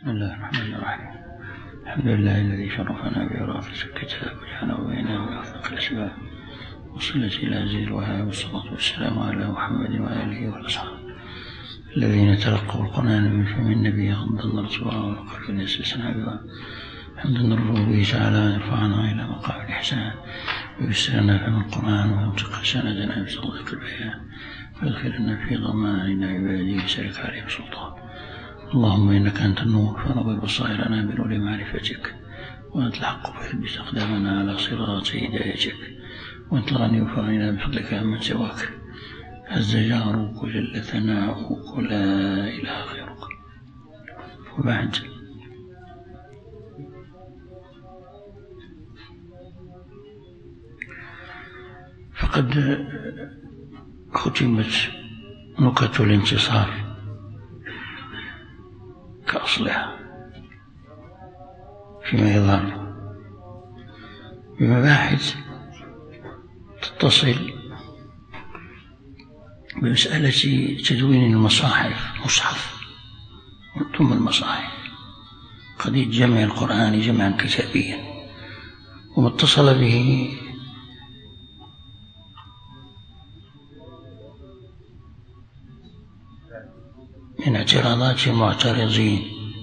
بسم الله الرحمن الرحيم. الحمد لله الذي شرفنا بإرادة الكتاب وجعله بيننا بأصدق الأسباب، وصلة إلى عزيز الوهاب، والصلاة والسلام على محمد وآله والأصحاب الذين تلقوا القرآن من فم النبي غضا رسولا وقلب يسسنا بها. الحمد لله به تعالى أن يرفعنا إلى مقام الإحسان ويسرنا فهم القرآن وينطق سندنا بصدق البيان ويدخلنا في ضمان عباده سلك عليهم سلطان. اللهم إنك أنت النور فنور بصائرنا بنور معرفتك، وأنت الحق فثبت أقدامنا على صراط هدايتك، وأنت الغني فغننا بفضلك عمن سواك، عز جارك وجل ثناؤك ولا إله غيرك. وبعد، فقد ختمت نكت الانتصار كأصلها فيما يظهر بمباحث تتصل بمسألة تدوين المصاحف، مصحف ثم المصاحف، قضية جمع القرآن جمعا كتابيا، وما اتصل به من اعتراضات المعترضين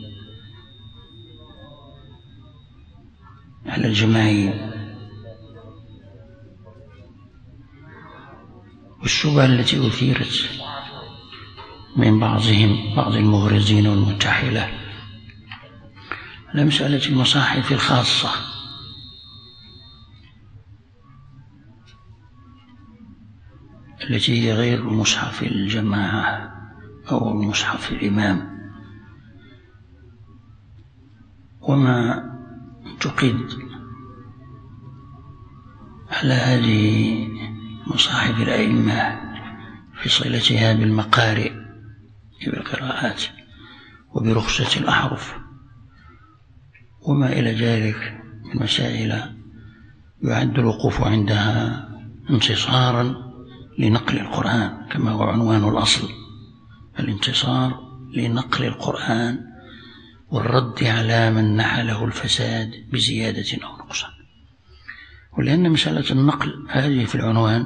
على الجماعية والشبهة التي أثيرت من بعض المغرضين والمنتحلة على مسألة المصاحف الخاصة التي هي غير مصحف الجماعة أو مصحف الإمام، وما تقد على هذه مصاحف الأئمة في صلتها بالمقارئ بالقراءات وبرخصة الأحرف وما إلى ذلك من مسائل يعد الوقوف عندها انتصارا لنقل القرآن، كما هو عنوان الأصل: الانتصار لنقل القرآن والرد على من نحله الفساد بزيادة أو نقصان. ولأن مسألة النقل هذه في العنوان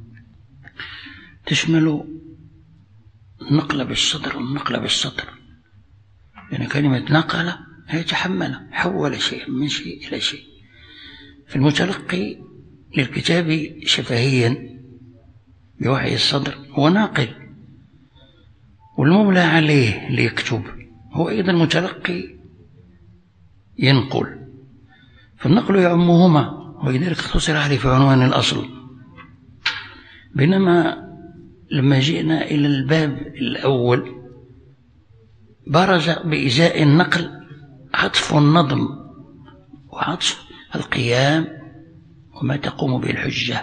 تشمل النقل بالصدر والنقل بالسطر، لأن كلمة نقل هي تحمل، حول شيء من شيء إلى شيء. في المتلقي للكتاب شفهيا بوحي الصدر هو ناقل، والمملى عليه ليكتب هو أيضا متلقي ينقل، فالنقل يعمهما، ولذلك اختصر عليه في عنوان الأصل. بينما لما جئنا إلى الباب الأول برز بإزاء النقل عطف النظم وعطف القيام وما تقوم به الحجة،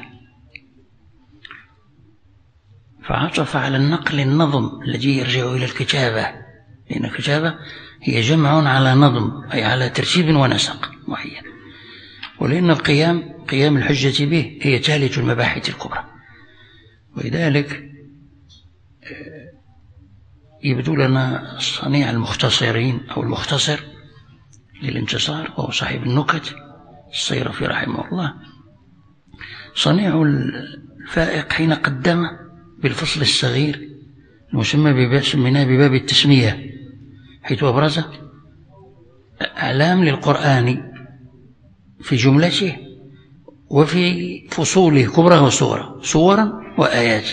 فعطف على النقل النظم الذي يرجع إلى الكتابة، لأن الكتابة هي جمع على نظم، أي على ترتيب ونسق معين، ولأن القيام قيام الحجة به هي ثالث المباحث الكبرى. ولذلك يبدو لنا صنيع المختصرين أو المختصر للانتصار وهو صاحب النكت الصيرفي رحمه الله، صنيع الفائق حين قدم بالفصل الصغير المسمى سميناه بباب التسمية، حيث أبرز أعلام للقرآن في جملته وفي فصوله كبرى وصغرى، صورا وآيات.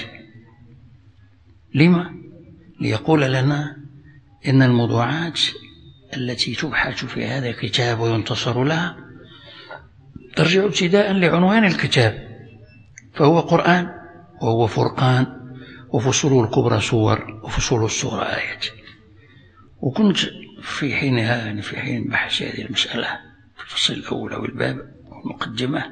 لما؟ ليقول لنا إن الموضوعات التي تبحث في هذا الكتاب وينتصر لها ترجع ابتداء لعنوان الكتاب، فهو قرآن وهو فرقان، وفصول الكبرى صور وفصول الصغرى آيات. وكنت في حينها، يعني في حين بحث هذه المسألة في الفصل الأول أو الباب أو المقدمة،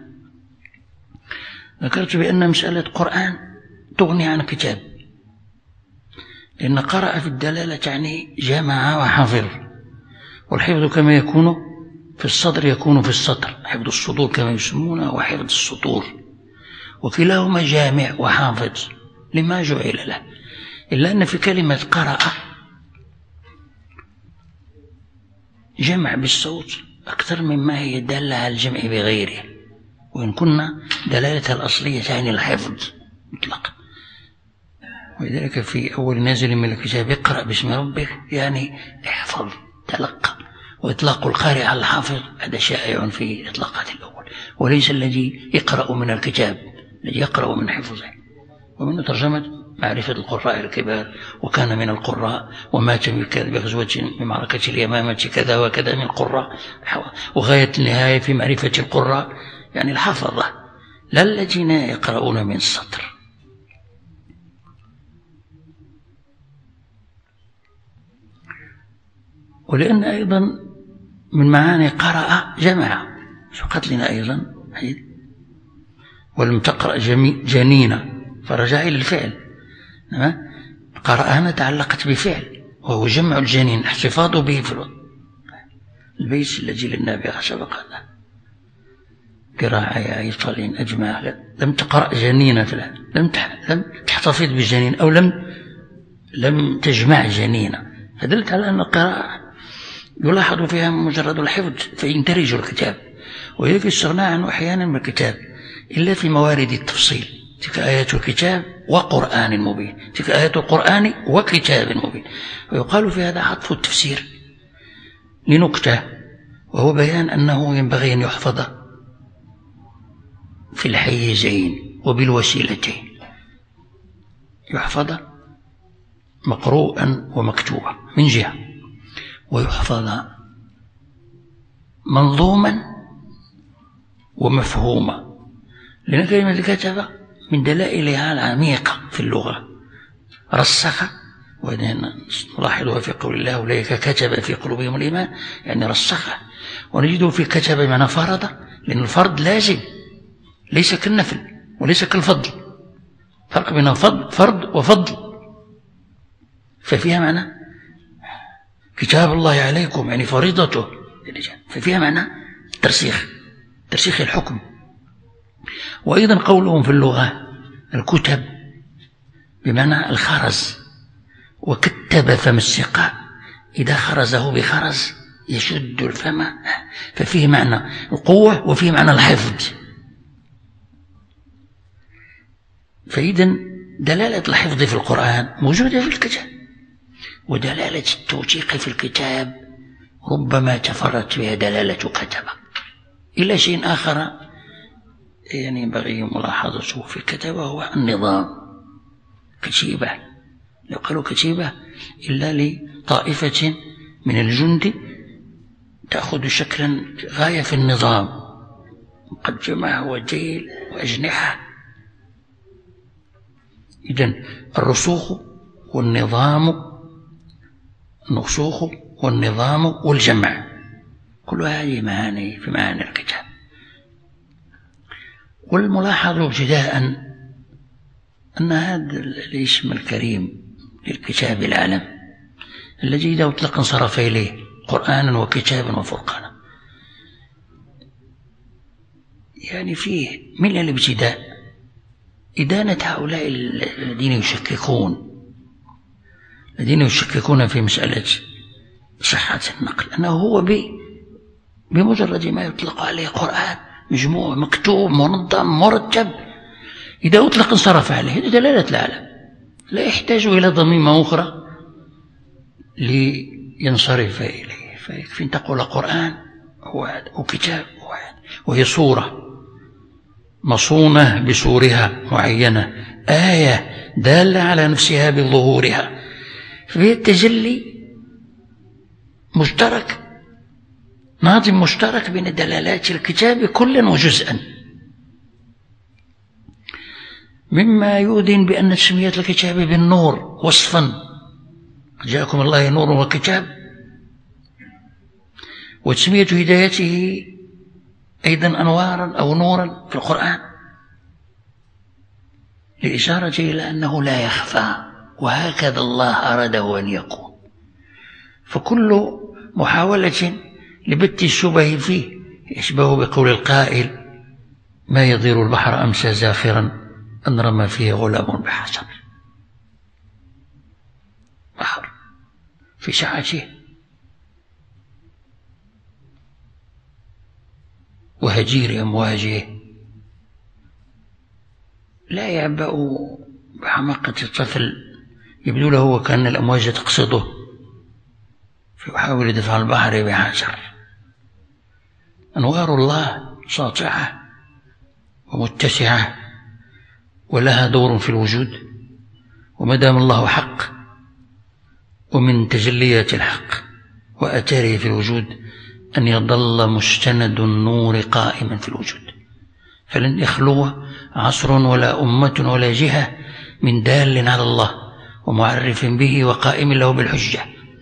ذكرت بأن مسألة قرآن تغني عن كتاب، لأن قرأ في الدلالة تعني جمع وحفظ، والحفظ كما يكون في الصدر يكون في السطر، حفظ الصدور كما يسمونه وحفظ السطور، وكلاهما جامع وحافظ لما جعل له. إلا أن في كلمة قرأ جمع بالصوت أكثر مما هي دالة على الجمع بغيره، وإن كنا دلالتها الأصلية تعني الحفظ مطلقا. ولذلك في أول نازل من الكتاب اقرأ باسم ربك يعني احفظ تلقى، وإطلاق القارئ على الحافظ هذا شائع في إطلاقات الأول، وليس الذي يقرأ من الكتاب، الذي يقرأ من حفظه. ومن ترجمة معرفة القراء الكبار، وكان من القراء ومات بغزوة بمعركة اليمامة كذا وكذا من القراء، وغاية النهاية في معرفة القراء يعني الحفظة، لا الذين يقرؤون من السطر. ولأن أيضا من معاني قرأ جمع، فقط لنا أيضا ولم تقرأ جنينة فرجع إلى الفعل. قرأ هنا تعلقت بفعل وهو جمع الجنين، احتفاظ به في البيت الذي للنابغة سبق هذا. قراءة يا عيطل أجمع، لم تقرأ جنينة، لم تحتفظ بالجنين، أو لم تجمع جنينة، فدلت على أن القراءة يلاحظ فيها مجرد الحفظ فينترج الكتاب، ويكفي الاستغناء عنه أحيانا من الكتاب إلا في موارد التفصيل. تلك آيات الكتاب وقرآن مبين، تلك آيات القرآن وكتاب مبين. ويقال في هذا عطف التفسير لنكتة، وهو بيان أنه ينبغي أن يحفظ في الحيزين وبالوسيلتين، يحفظ مقروءا ومكتوبا من جهة، ويحفظ منظوما ومفهوما، لأن كلمة الكتب من دلائلها العميقة في اللغة. رسخ، وهذا نلاحظها في قول الله أولئك كتب في قلوبهم الإيمان، يعني رسخ. ونجده في كتب معنى فرض، لأن الفرض لازم ليس كالنفل وليس كالفضل، فرق بين فرض وفضل. ففيها معنى كتاب الله عليكم يعني فريضته، ففيها معنى ترسيخ الحكم. وأيضا قولهم في اللغة الكتب بمعنى الخرز، وكتب فم السقاء، إذا خرزه بخرز يشد الفم، ففيه معنى القوة وفيه معنى الحفظ. فإذا دلالة الحفظ في القرآن موجودة في الكتاب، ودلالة التوثيق في الكتاب ربما تفرت بها دلالة كتبة. إلا شيء آخر يعني ينبغي ملاحظته في الكتابة هو النظام. كتيبة، لو قالوا كتيبة إلا لطائفة من الجند تأخذ شكلا غاية في النظام، مقدمة وديل وأجنحة. إذن الرسوخ والنظام والجمع، كل هذه معاني في معاني الكتاب. والملاحظ ابتداء أن هذا الاسم الكريم للكتاب العالم الذي إذا أطلق انصرف إليه قرآنا وكتابا وفرقانا، يعني فيه من الابتداء إدانة هؤلاء الذين يشككون في مسألة صحة النقل، أنه هو بمجرد ما يطلق عليه قرآن مجموع مكتوب منظم مرتب، إذا أطلق انصرف عليه، دلالة العالم، لا يحتاج إلى ضميمة أخرى لينصرف إليه. فيكفي أن تقول قرآن وكتاب وهي صورة مصونة بصورها معينة، آية دالة على نفسها بظهورها، فهي التجلي مشترك، ناظم مشترك بين دلالات الكتاب كلا وجزءا، مما يؤذن بأن تسمية الكتاب بالنور وصفا، جاءكم الله نور وكتاب، وتسمية هدايته أيضا أنوارا أو نورا في القرآن، للإشارة إلى أنه لا يخفى، وهكذا الله أراده أن يكون. فكل محاولة لبت الشبه فيه يشبه بقول القائل: ما يضير البحر أمسى زاخرا أن رمى فيه غلام بحجر. بحر في سعته هجير أمواجه لا يعبأ بحماقة الطفل يبدو له وكأن الأمواج تقصده فيحاول دفع البحر بحذر. أنوار الله ساطعة ومتسعة ولها دور في الوجود، وما دام الله حق ومن تجليات الحق وآثاره في الوجود أن يظل مستند النور قائما في الوجود، فلن يخلو عصر ولا أمة ولا جهة من دال على الله ومعرف به وقائم له بالحجة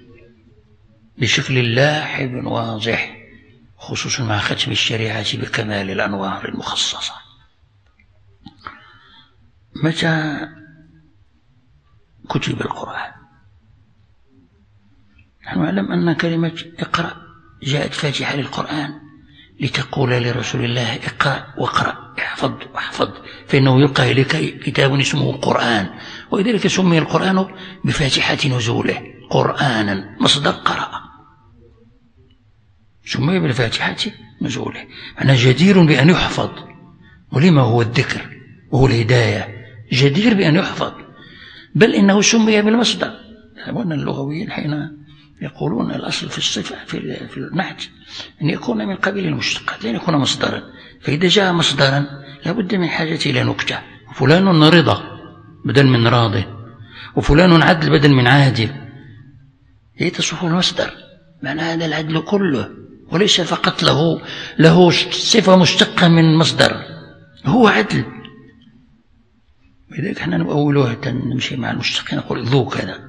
بشكل لاحب واضح، خصوصا مع ختم الشريعة بكمال الأنوار المخصصة. متى كتب القرآن؟ نحن نعلم أن كلمة اقرأ جاءت فاتحة للقرآن لتقول لرسول الله اقرأ واقرأ، احفظ واحفظ، فإنه يلقى إليك كتاب اسمه قرآن، ولذلك سمي القرآن بفاتحة نزوله قرآنا، مصدر قرأ سمي بالفاتحة نزوله، معنى جدير بأن يحفظ. ولما هو الذكر وهو الهداية جدير بأن يحفظ، بل إنه سمي بالمصدر. وأن اللغويين حين يقولون الأصل في الصفة في النحت أن يكون من قبيل المشتقات، لأن يكون مصدرا، فإذا جاء مصدرا لابد من حاجة إلى نكتة. فلان رضا بدل من راض، وفلان عدل بدل من عادل، هي تصف المصدر، معنى هذا العدل كله وليس فقط له صفة مشتقة من مصدر، هو عدل. لذلك احنا نؤولها نمشي مع المشتقين نقول ذو كذا.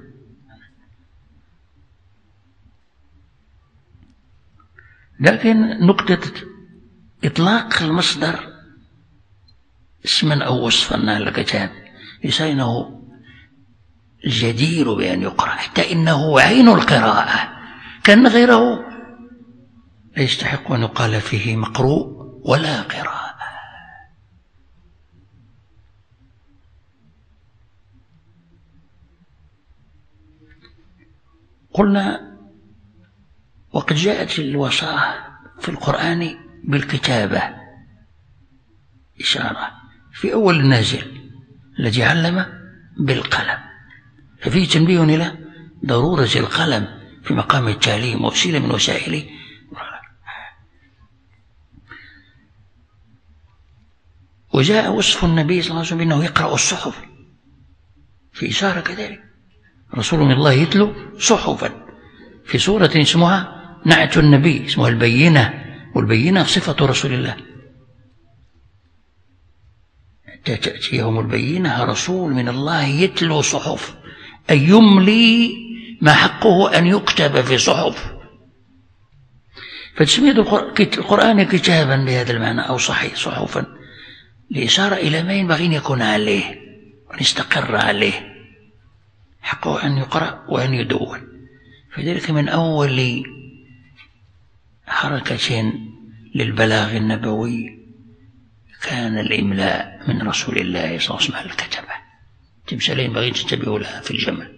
لكن نقطة إطلاق المصدر اسما أو وصفا على الكتاب ليس إنه الجدير بأن يقرأ، حتى إنه عين القراءة، كان غيره لا يستحق أن يقال فيه مقروء ولا قراءة. قلنا وقد جاءت الوصاة في القرآن بالكتابة إشارة في أول النازل الذي علم بالقلم، ففيه تنبيه إلى ضرورة القلم في مقام التعليم وسيلة من وسائله. وجاء وصف النبي صلى الله عليه وسلم بأنه يقرأ الصحف، في إشارة كذلك رسول من الله يتلو صحفا في سورة اسمها نعت النبي اسمها البينة، والبينة صفة رسول الله، تأتيهم البينة رسول من الله يتلو صحف، أي يملي ما حقه أن يكتب في صحف، فتسمية القرآن كتابا بهذا المعنى أو صحفا لإشارة إلى ما ينبغي أن يكون عليه وأن يستقر عليه، حقه أن يقرأ وأن يدون. فذلك من أول حركة للبلاغ النبوي كان الإملاء من رسول الله صلى الله عليه وسلم على الكتبة، تمثال ينبغي تنتبهوا لها في الجمع.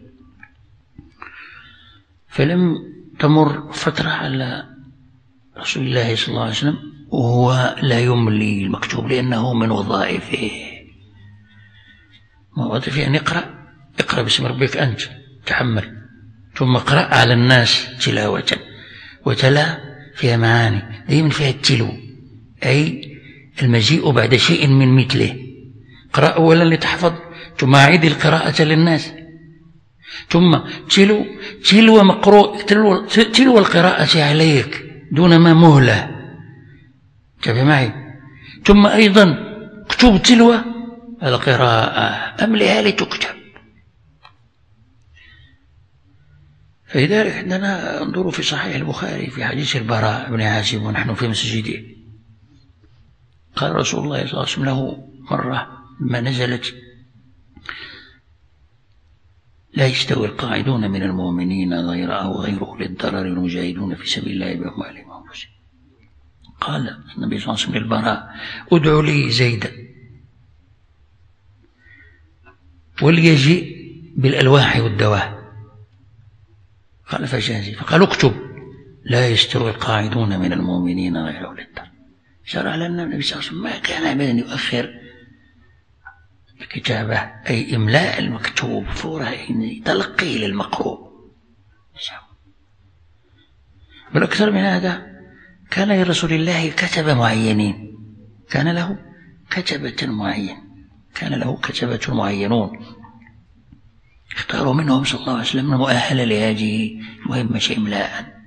فلم تمر فترة على رسول الله صلى الله عليه وسلم وهو لا يملي المكتوب، لأنه من وظائفه أن اقرأ باسم ربك أنت تحمل، ثم اقرأ على الناس تلاوة، وتلا فيها معاني، دائما فيها التلو أي المجيء بعد شيء من مثله. اقرأ أولا لتحفظ، ثم أعيد القراءة للناس، ثم تلو مقروء، تلو القراءة عليك دون ما مهلة، تابع معي، ثم أيضا اكتب تلوة القراءة أملها لتكتب. فلذلك عندنا انظروا في صحيح البخاري في حديث البراء بن عازب ونحن في مسجده، قال رسول الله صلى الله عليه وسلم له مرة ما نزلت لا يستوي القاعدون من المؤمنين غير أو غيره للضرر المجاهدون في سبيل الله بأموالهم وأنفسهم. قال النبي صلى الله عليه وسلم للبراء ادعوا لي زيدا وليجيء بالألواح والدواء، قال فجازي، فقال اكتب لا يستوي القاعدون من المؤمنين غير أولي الضرر. شرع لنا النبي صلى الله عليه وسلم ما كان أبدا يؤخر الكتابة، أي إملاء المكتوب فورا تلقيه للمقروء. بل أكثر من هذا كان لرسول الله كتبة معينين، كان له كتبة معينون اختاروا منهم صلى الله عليه وسلم المؤهل لهذه المهمة إملاء.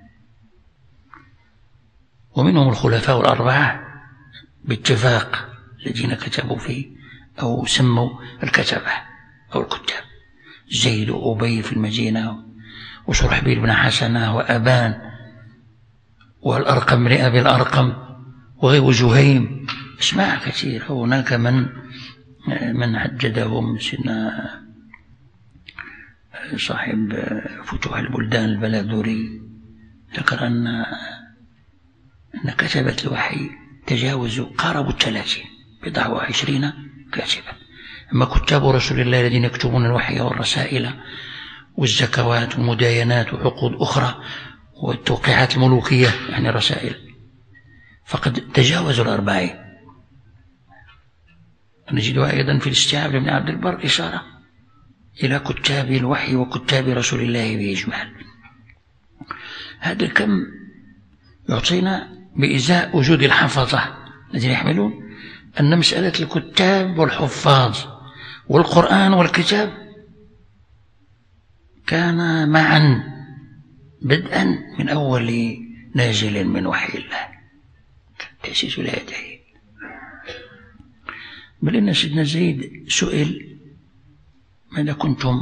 ومنهم الخلفاء الأربعة باتفاق الذين كتبوا فيه أو سموا الكتبة أو الكتاب: زيد وأبي في المدينة، وشرحبيل بن حسنة، وأبان، والأرقم بن أبي الأرقم، وجهيم، اسماء كثيرة. وهناك من عددهم سيدنا صاحب فتوح البلدان البلادوري، ذكر أن كتبة الوحي تجاوزوا قاربوا 30 بضع و20 كاتبا. أما كتاب رسول الله الذين يكتبون الوحي والرسائل والزكوات والمداينات وعقود أخرى والتوقيعات الملوكية، يعني رسائل، فقد تجاوزوا 40. نجدها أيضا في الاستيعاب لابن عبد البر إشارة إلى كتاب الوحي وكتاب رسول الله بإجمال. هذا الكم يعطينا بإزاء وجود الحفظة الذين يحملون أن مسألة الكتاب والحفاظ والقرآن والكتاب كان معا بدءا من أول نازل من وحي الله، تأسيس الهداية. بل إن سيدنا زيد سئل: ماذا كنتم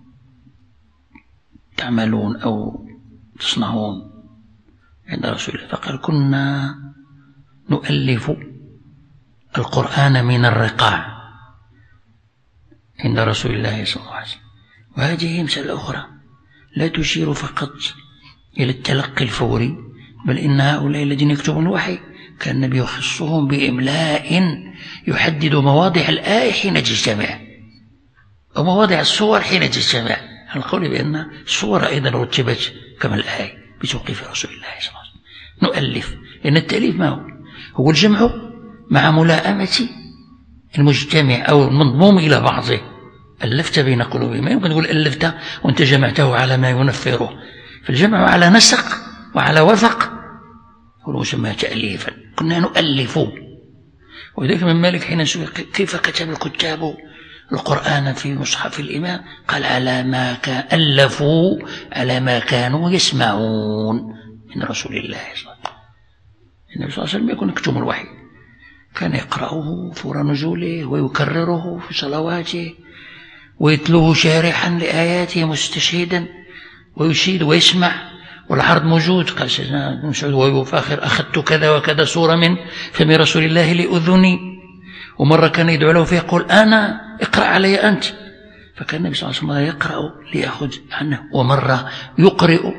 تعملون أو تصنعون عند رسول الله؟ فقال: كنا نؤلف القرآن من الرقاع عند رسول الله صلى الله عليه وسلم. وهذه مسألة أخرى لا تشير فقط إلى التلقي الفوري، بل إن هؤلاء الذين يكتبون الوحي كان النبي يخصهم بإملاء يحدد مواضع الآية حين تجتمع، أو مواضع الصور حين تجتمع. القول بأن الصور أيضا رتبت كما الآية بتوقيف رسول الله صلى الله عليه وسلم. نؤلف، لأن التأليف ما هو الجمع مع ملائمة المجتمع أو المنضموم إلى بعضه. ألفت بين قلوبهم، ما يمكن تقول ألفت وأنت جمعته على ما ينفره، فالجمع على نسق وعلى وفق هو مسمى تأليفا. كنا نؤلف. وذلك من مالك حين سئل كيف كتب الكتاب القرآن في مصحف الإمام، قال: على ما ألفوا على ما كانوا يسمعون من رسول الله صلى الله عليه وسلم. النبي صلى الله عليه وسلم يكون يكتم الوحي، كان يقرأه فور نزوله ويكرره في صلواته ويتلوه شارحا لآياته مستشهدا ويشيد ويسمع، والعرض موجود. قال سيدنا ابن مسعود وهو فاخر: أخذت كذا وكذا سورة من فم رسول الله لأذني. ومرة كان يدعو له فيقول: أنا اقرأ علي أنت، فكان النبي صلى الله عليه وسلم يقرأ ليأخذ عنه. ومرة يقرئ،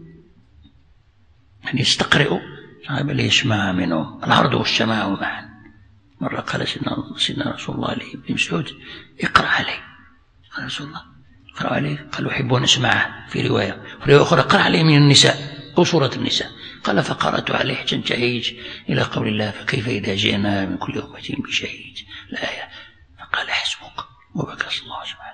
يعني يستقرئ صاحب ليسمع منه، العرض والسماع معا. مرة قال سيدنا رسول الله لابن مسعود: اقرأ علي. قال رسول الله: اقرأ عليه. قال: أحب أن أسمعه. في رواية أخرى: اقرأ عليه من النساء أو سورة النساء. قال: فقرأت عليه حتى انتهيت إلى قول الله: فكيف إذا جئنا من كل أمة بشهيد، الآية. فقال: حسبك، وبكى صلى الله عليه وسلم.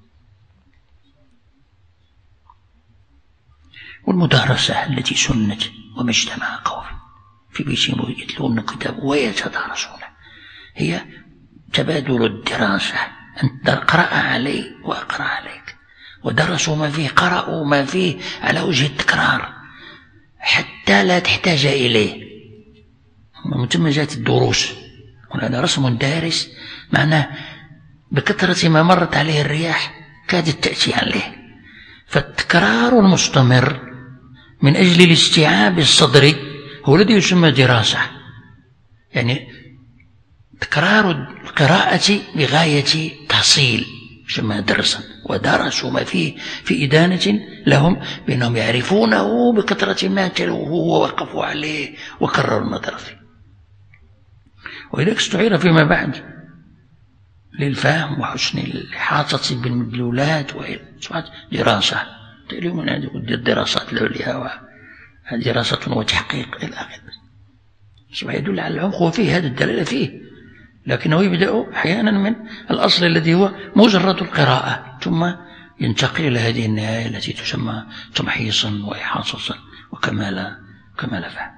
والمدارسة التي سنت وما اجتمع قوم في بيتهم يتلون الكتاب ويتدارسونه هي تبادل الدراسة، أن تقرأ علي وأقرأ عليك، ودرسوا ما فيه، قرأوا ما فيه على وجه التكرار حتى لا تحتاج إليه. من ثم جاءت الدروس، وهذا رسم دارس، معناه بكثرة ما مرت عليه الرياح كادت تأتي عليه. فالتكرار المستمر من أجل الاستيعاب الصدري هو الذي يسمى دراسة، يعني تكرار القراءة بغاية تحصيل يسمى درسا. ودرسوا ما فيه في إدانة لهم بأنهم يعرفونه بكثرة ما تلوه ووقفوا عليه وكرروا النظر فيه. ولذلك استعير فيما بعد للفهم وحسن الإحاطة بالمدلولات دراسة. اليوم هذه الدراسات العليا دراسة وتحقيق إلى آخره. يدل على العمق وفيه هذا الدلالة فيه، لكنه يبدأ أحيانا من الأصل الذي هو مجرد القراءة، ثم ينتقل إلى هذه النهاية التي تسمى تمحيصا وإحاصة وكمال فهم.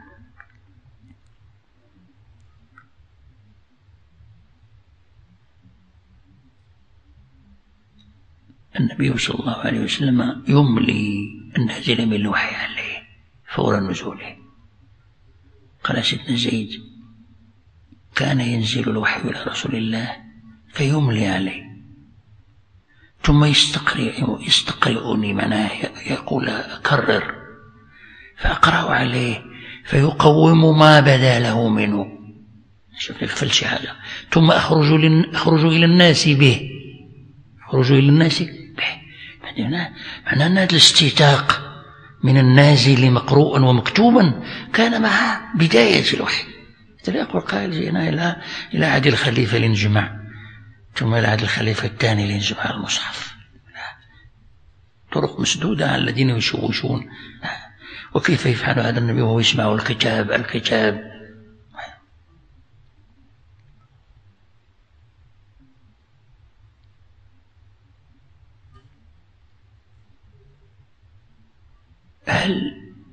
النبي صلى الله عليه وسلم يملي النازل من الوحي عليه فور نزوله. قال سيدنا زيد: كان ينزل الوحي إلى رسول الله فيملي عليه ثم يستقرئني، معناه يقول أكرر، فأقرأ عليه فيقوم ما بدا له منه. شوف لك فلسي هذا. ثم أخرج إلى الناس به. معناه أن هذا الاستيثاق من النازل مقروءا ومكتوبا كان مع بداية الوحي. يقول قائل: جئنا إلى عهد الخليفة لنجمع، ثم إلى عهد الخليفة الثاني لنجمع المصحف. طرق مسدودة على الذين يشوشون. وكيف يفعل هذا النبي وهو يسمع الكتاب؟ هل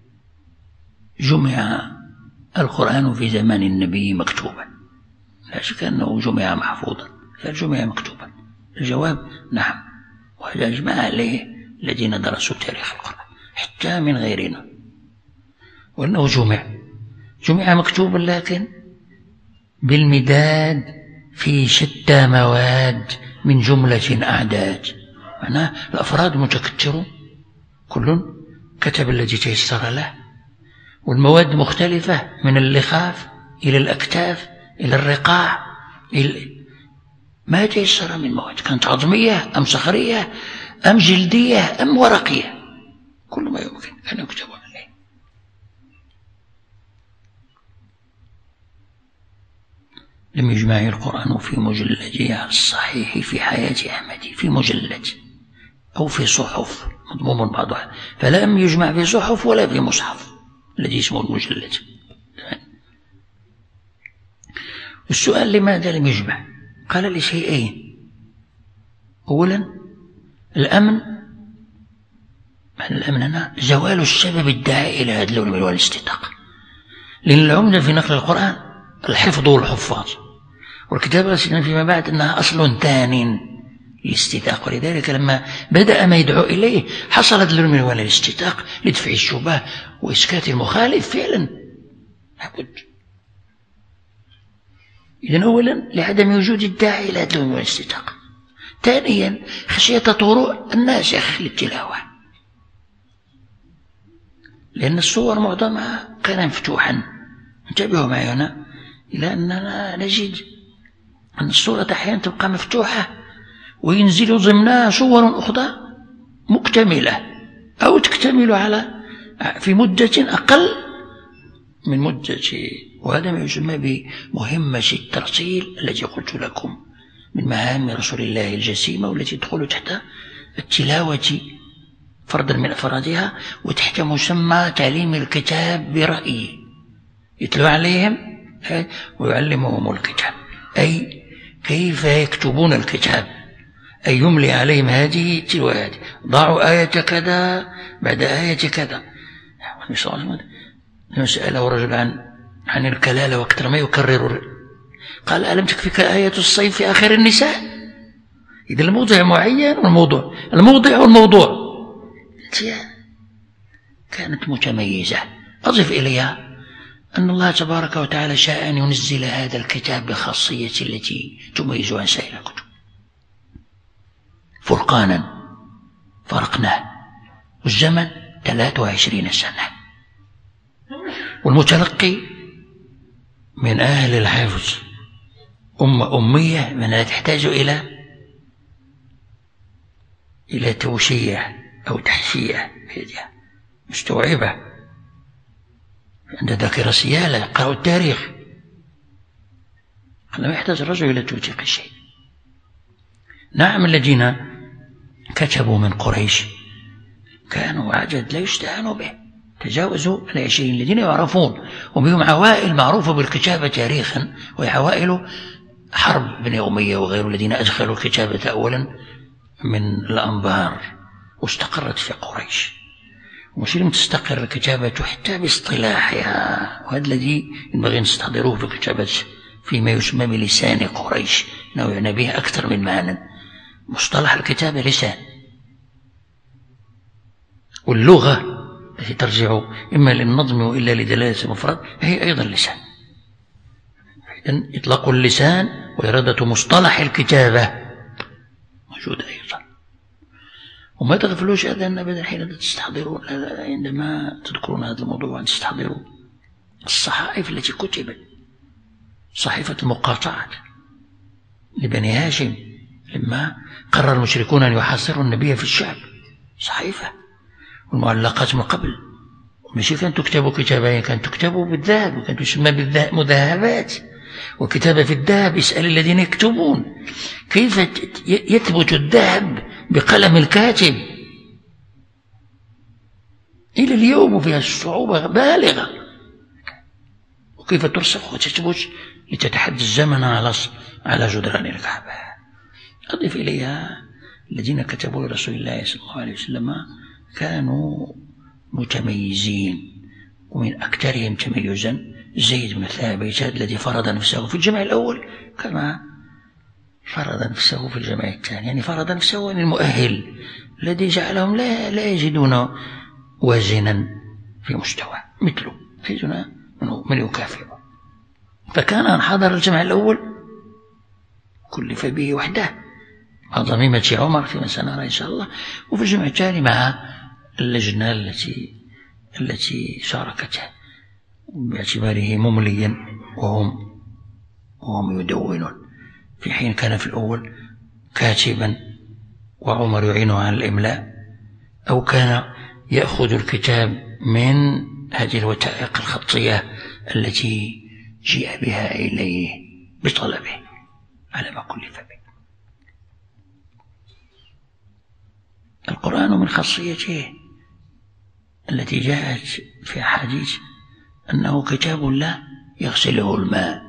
جمع القرآن في زمان النبي مكتوبا؟ لا شك أنه جمع محفوظا، فجمع مكتوبا. الجواب: نعم، وهذا أجمع عليه الذين درسوا تاريخ القرآن حتى من غيرنا، وأنه جمع مكتوبا، لكن بالمداد في شتى مواد من جملة أعداد. معناه الأفراد متكترون، كل كتب الذي تيسر له، والمواد مختلفة من اللخاف إلى الأكتاف إلى الرقاع، ما تيسر من مواد، كانت عظمية أم صخرية أم جلدية أم ورقية، كل ما يمكن أن يكتب عليه. لم يجمع القرآن في مجلدها الصحيح في حياة أحمد، في مجلد أو في صحف مضموم بعضها، فلم يجمع في صحف ولا في مصحف الذي اسمه المجلد. السؤال: لماذا لم يجمع؟ قال: لشيئين. أولا، الأمن هنا زوال السبب الداعي إلى هذا اللون والاستيثاق، لأن العمدة في نقل القرآن الحفظ والحفاظ، والكتابة فيما بعد أنها أصل ثاني للاستيثاق، ولذلك لما بدأ ما يدعو إليه حصل هذا اللون والاستيثاق لدفع الشبهة وإسكات المخالف فعلا لابد. إذن أولا لعدم وجود الداعي إلى هذا اللون والاستيثاق. ثانيا خشية طروء الناسخ للتلاوة، لأن الصور معظمها كان مفتوحا. انتبهوا معي هنا إلى أننا نجد أن الصورة أحيانا تبقى مفتوحة وينزل ضمنها صور أخرى مكتملة أو تكتمل في مدة أقل من مدة، وهذا ما يسمى بمهمة الترسيل التي قلت لكم من مهام رسول الله الجسيمة، والتي تدخل تحت التلاوة فردا من أفرادها، وتحت مسمى تعليم الكتاب برأيه، يتلو عليهم ويعلمهم الكتاب، أي كيف يكتبون الكتاب، أي يملي عليهم هذه تلو هذه، ضعوا آية كذا بعد آية كذا. سأله رجل عن الكلالة وأكثر ما يكرر، قال: ألم تكفيك آية الصيف في آخر النساء؟ إذا الموضع معين والموضوع كانت متميزة. أضف إليها أن الله تبارك وتعالى شاء أن ينزل هذا الكتاب بخاصية التي تميز عن سائر الكتب، فرقانا فرقناه، والزمن 23 سنة، والمتلقي من أهل الحفظ أمية من لا تحتاج إلى توشية أو تحشية، مستوعبة عند ذاكرة سيالة يقرأ التاريخ، لم يحتاج الرجل إلى توثيق شيء. نعم، الذين كتبوا من قريش كانوا عدد لا يستهان به، تجاوزوا ال20 الذين يعرفون وبهم عوائل معروفة بالكتابة تاريخا، وهي عوائل حرب بني أمية وغيره الذين أدخلوا الكتابة أولا من الأنبار واستقرت في قريش. مش لم تستقر الكتابة حتى باصطلاحها، وهذا الذي ينبغي أن نستحضروه في الكتابة فيما يسمى بلسان قريش، أنه يعني به أكثر من معنى. مصطلح الكتابة لسان، واللغة التي ترجع إما للنظم وإلا لدلالة المفرد هي أيضا لسان. إذن إطلاق اللسان وإرادة مصطلح الكتابة موجودة أيضا. وما تغفلوش أذن أبدا حين تستحضرون، عندما تذكرون هذا الموضوع وأن تستحضروا الصحائف التي كتبت. صحيفة المقاطعة لبني هاشم لما قرر المشركون أن يحاصروا النبي في الشعب، صحيفة. والمعلقات من قبل مش كانت تكتب كتابين، كانت تكتب بالذهب وكانت تسمى مذهبات، وكتابة في الذهب. اسأل الذين يكتبون كيف يثبت الذهب بقلم الكاتب إلى اليوم، فيها صعوبة بالغة. وكيف ترسخ وتثبت لتتحدى الزمن على جدران الكعبة. أضف إليها الذين كتبوا لرسول الله صلى الله عليه وسلم كانوا متميزين، ومن أكثرهم تميزا زيد بن ثابت الذي فرض نفسه في الجمع الأول كما فرض نفسه في الجمع الثاني. يعني فرض نفسه المؤهل الذي جعلهم لا يجدون وازنا في مستوى مثله، يجدون من يكافئ. فكان أن حضر الجمع الأول كلف به وحده مع ضميمة عمر فيما سنرى إن شاء الله، وفي الجمع الثاني مع اللجنة التي شاركته باعتباره ممليا وهم يدونون، في حين كان في الأول كاتبا وعمر يعينه على الإملاء، أو كان يأخذ الكتاب من هذه الوثائق الخطية التي جيء بها إليه بطلبه على ما كلف به. القرآن من خاصيته التي جاءت في أحاديث أنه كتاب لا يغسله الماء.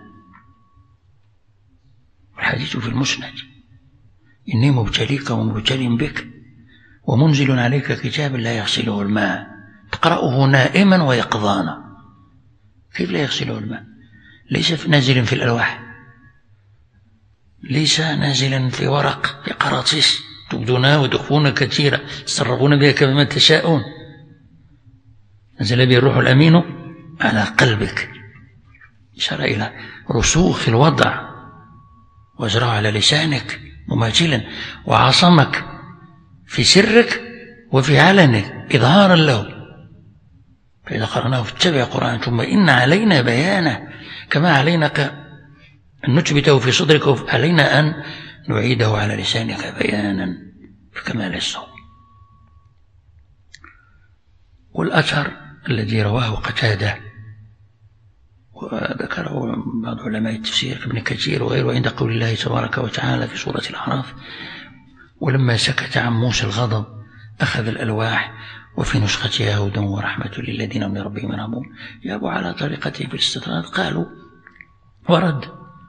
والحديث في المسند: إني مبتليك ومبتل بك ومنزل عليك كتاب لا يغسله الماء تقرأه نائما ويقظانا. كيف لا يغسله الماء؟ ليس نازلا في الألواح، ليس نازلا في ورق، في قراطيس تبدونها وتخفون كثيرا تصرفون بها كما تشاءون. نزل به الروح الأمين على قلبك، إشارة إلى رسوخ الوضع، وزرع على لسانك مماثلا، وعصمك في سرك وفي علنك إظهارا له. فإذا قرأناه فاتبع قرآن ثم إن علينا بيانه، كما علينا أن نثبته في صدرك وعلينا أن نعيده على لسانك بيانا في كمال الصوت. والأثر الذي رواه قتادة وذكره بعض علماء التفسير ابن كثير وغيره عند قول الله تبارك وتعالى في سورة الأعراف: ولما سكت عن موسى الغضب أخذ الألواح وفي نسختها هدى ورحمة للذين هم لربهم يرهبون. جابوا على طريقته في الاستطراد، قالوا ورد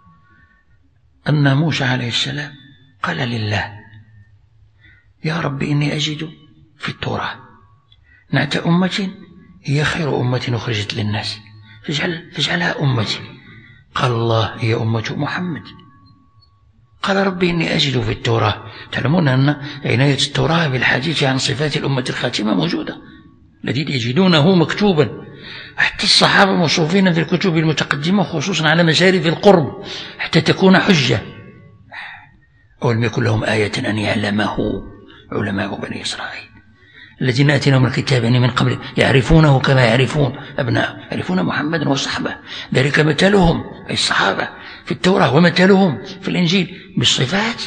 أن موسى عليه السلام قال لله: يا رب إني أجد في التوراة نعت أمة هي خير أمة أخرجت للناس فاجعلها أمتي. قال الله: هي أمة محمد. قال ربي إني أجد في التوراة. تعلمون أن عناية التوراة بالحديث عن صفات الأمة الخاتمة موجودة، الذي يجدونه مكتوبا، حتى الصحابة موصوفين في الكتب المتقدمة خصوصا على مشارف القرب حتى تكون حجة. أولم يكن لهم آية أن يعلمه علماء بني إسرائيل الذين آتيناهم الكتاب من قبل يعرفونه كما يعرفون أبناء، يعرفون محمدا وصحبه. ذلك مثلهم أي الصحابة في التوراة ومثلهم في الإنجيل بالصفات.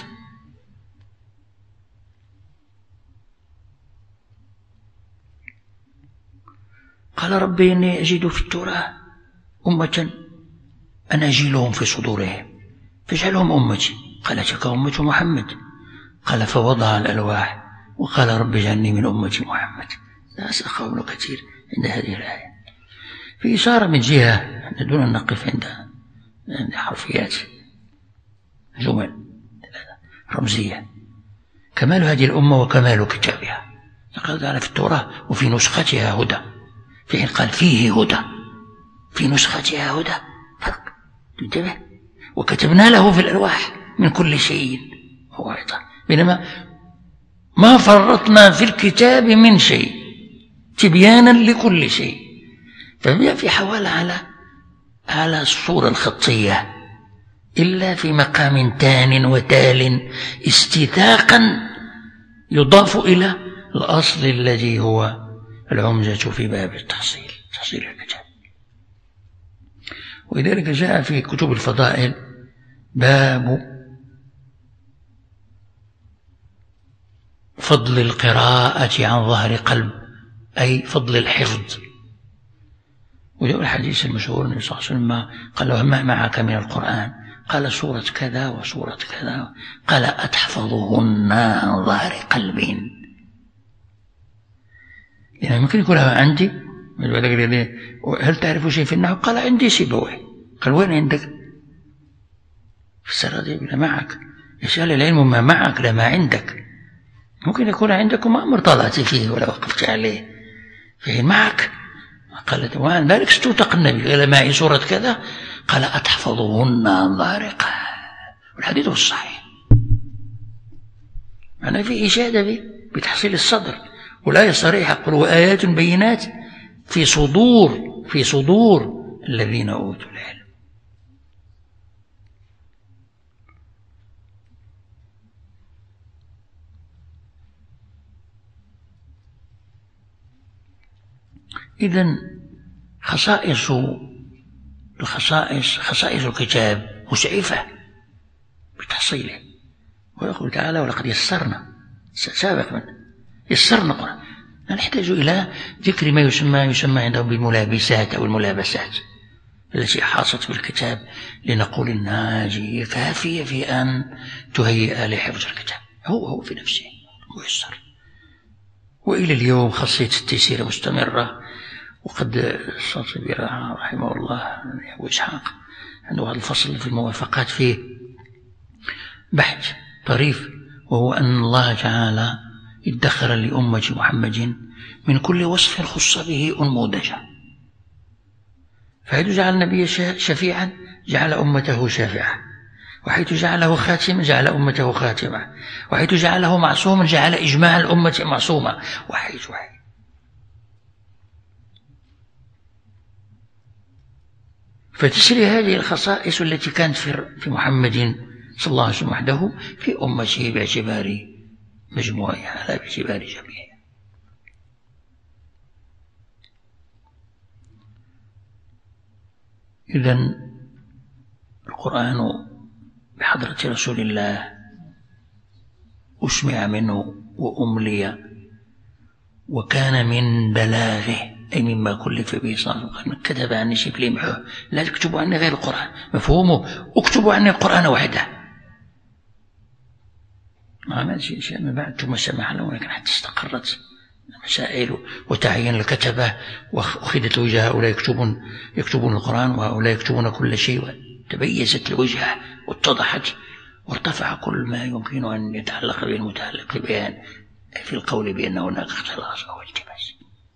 قال ربي إني أجد في التوراة أمة أناجيلهم في صدورهم فاجعلهم أمتي. قال تلك أمة محمد. قال فوضع الألواح وقال رب اجعلني من أمة محمد. نسخه ابن كثير عند هذه الآية. في إشارة من جهة دون أن نقف عند حرفيات جمل رمزية. كمال هذه الأمة وكمال كتابها، قال تعالى في التوراة وفي نسختها هدى، في حين قال فيه هدى، في نسختها هدى، فرق. انتبه. وكتبنا له في الألواح من كل شيء موعظة، بينما ما فرطنا في الكتاب من شيء تبيانا لكل شيء. فما في حوالة على الصورة الخطية إلا في مقام تان وتال استيثاقا يضاف إلى الأصل الذي هو العمزة في باب تحصيل الكتاب. ولذلك جاء في كتب الفضائل باب فضل القراءة عن ظهر قلب، أي فضل الحفظ. وجاء الحديث المشهور النبي صلى الله عليه وسلم قال له ما معك من القرآن؟ قال سورة كذا وسورة كذا. قال أتحفظهن عن ظهر قلب؟ يعني يمكن يقول عندي. هل تعرف شيء في النحو؟ قال عندي سيبويه. قال وين عندك؟ في السراديب. لا معك. يسأل العلم ما معك لا ما عندك. ممكن يكون عندك وما طلعت فيه ولا وقفت عليه، فين معك؟ قالت وأن ذلك استوثق النبي قال معي سورة كذا. قال أتحفظهن عن ظهر قلب، والحديث الصحيح. معناه في إشادة بتحصيل الصدر. والآية صريحة قل وآيات بينات في صدور الذين أوتوا العلم. إذن خصائص الكتاب مسعفة بتحصيله. ويقول تعالى ولقد يسرنا سابق من يسرنا القرآن. نحتاج إلى ذكر ما يسمى عندهم بالملابسات أو الملابسات التي حاصت بالكتاب، لنقول إنها كافية في أن تهيئ لحفظ الكتاب. هو في نفسه ميسر. وإلى اليوم خاصية التيسير مستمرة. وقد الشاطبي رحمه الله أبو إسحاق عنده هذا الفصل في الموافقات فيه بحث طريف، وهو أن الله تعالى ادخر لأمة محمد من كل وصف خص به أنموذجا. فحيث جعل النبي شفيعا جعل أمته شافعة، وحيث جعله خاتما جعل أمته خاتمة، وحيث جعله معصوما جعل إجماع الأمة معصومة، وحيث فتسري هذه الخصائص التي كانت في محمد صلى الله عليه وسلم وحده في أمته باعتبار مجموعها لا باعتبار جميعها. إذن القرآن بحضرة رسول الله أسمع منه وأملي، وكان من بلاغه أي مما كلف به صلى الله عليه وسلم. كتب عني شيء ليمحوه، لا تكتبوا عني غير القرآن، مفهومه اكتبوا عني القرآن وحده. ما شيء ما بعد ثم سمح له، ولكن حتى استقرت المسائل وتعين الكتبة وأخذت وجه هؤلاء يكتبون القرآن وهؤلاء يكتبون كل شيء، وتبيزت الوجهة واتضحت، وارتفع كل ما يمكن أن يتعلق بالمتعلق ببيان في القول بأن هناك اختلاس أو التباس.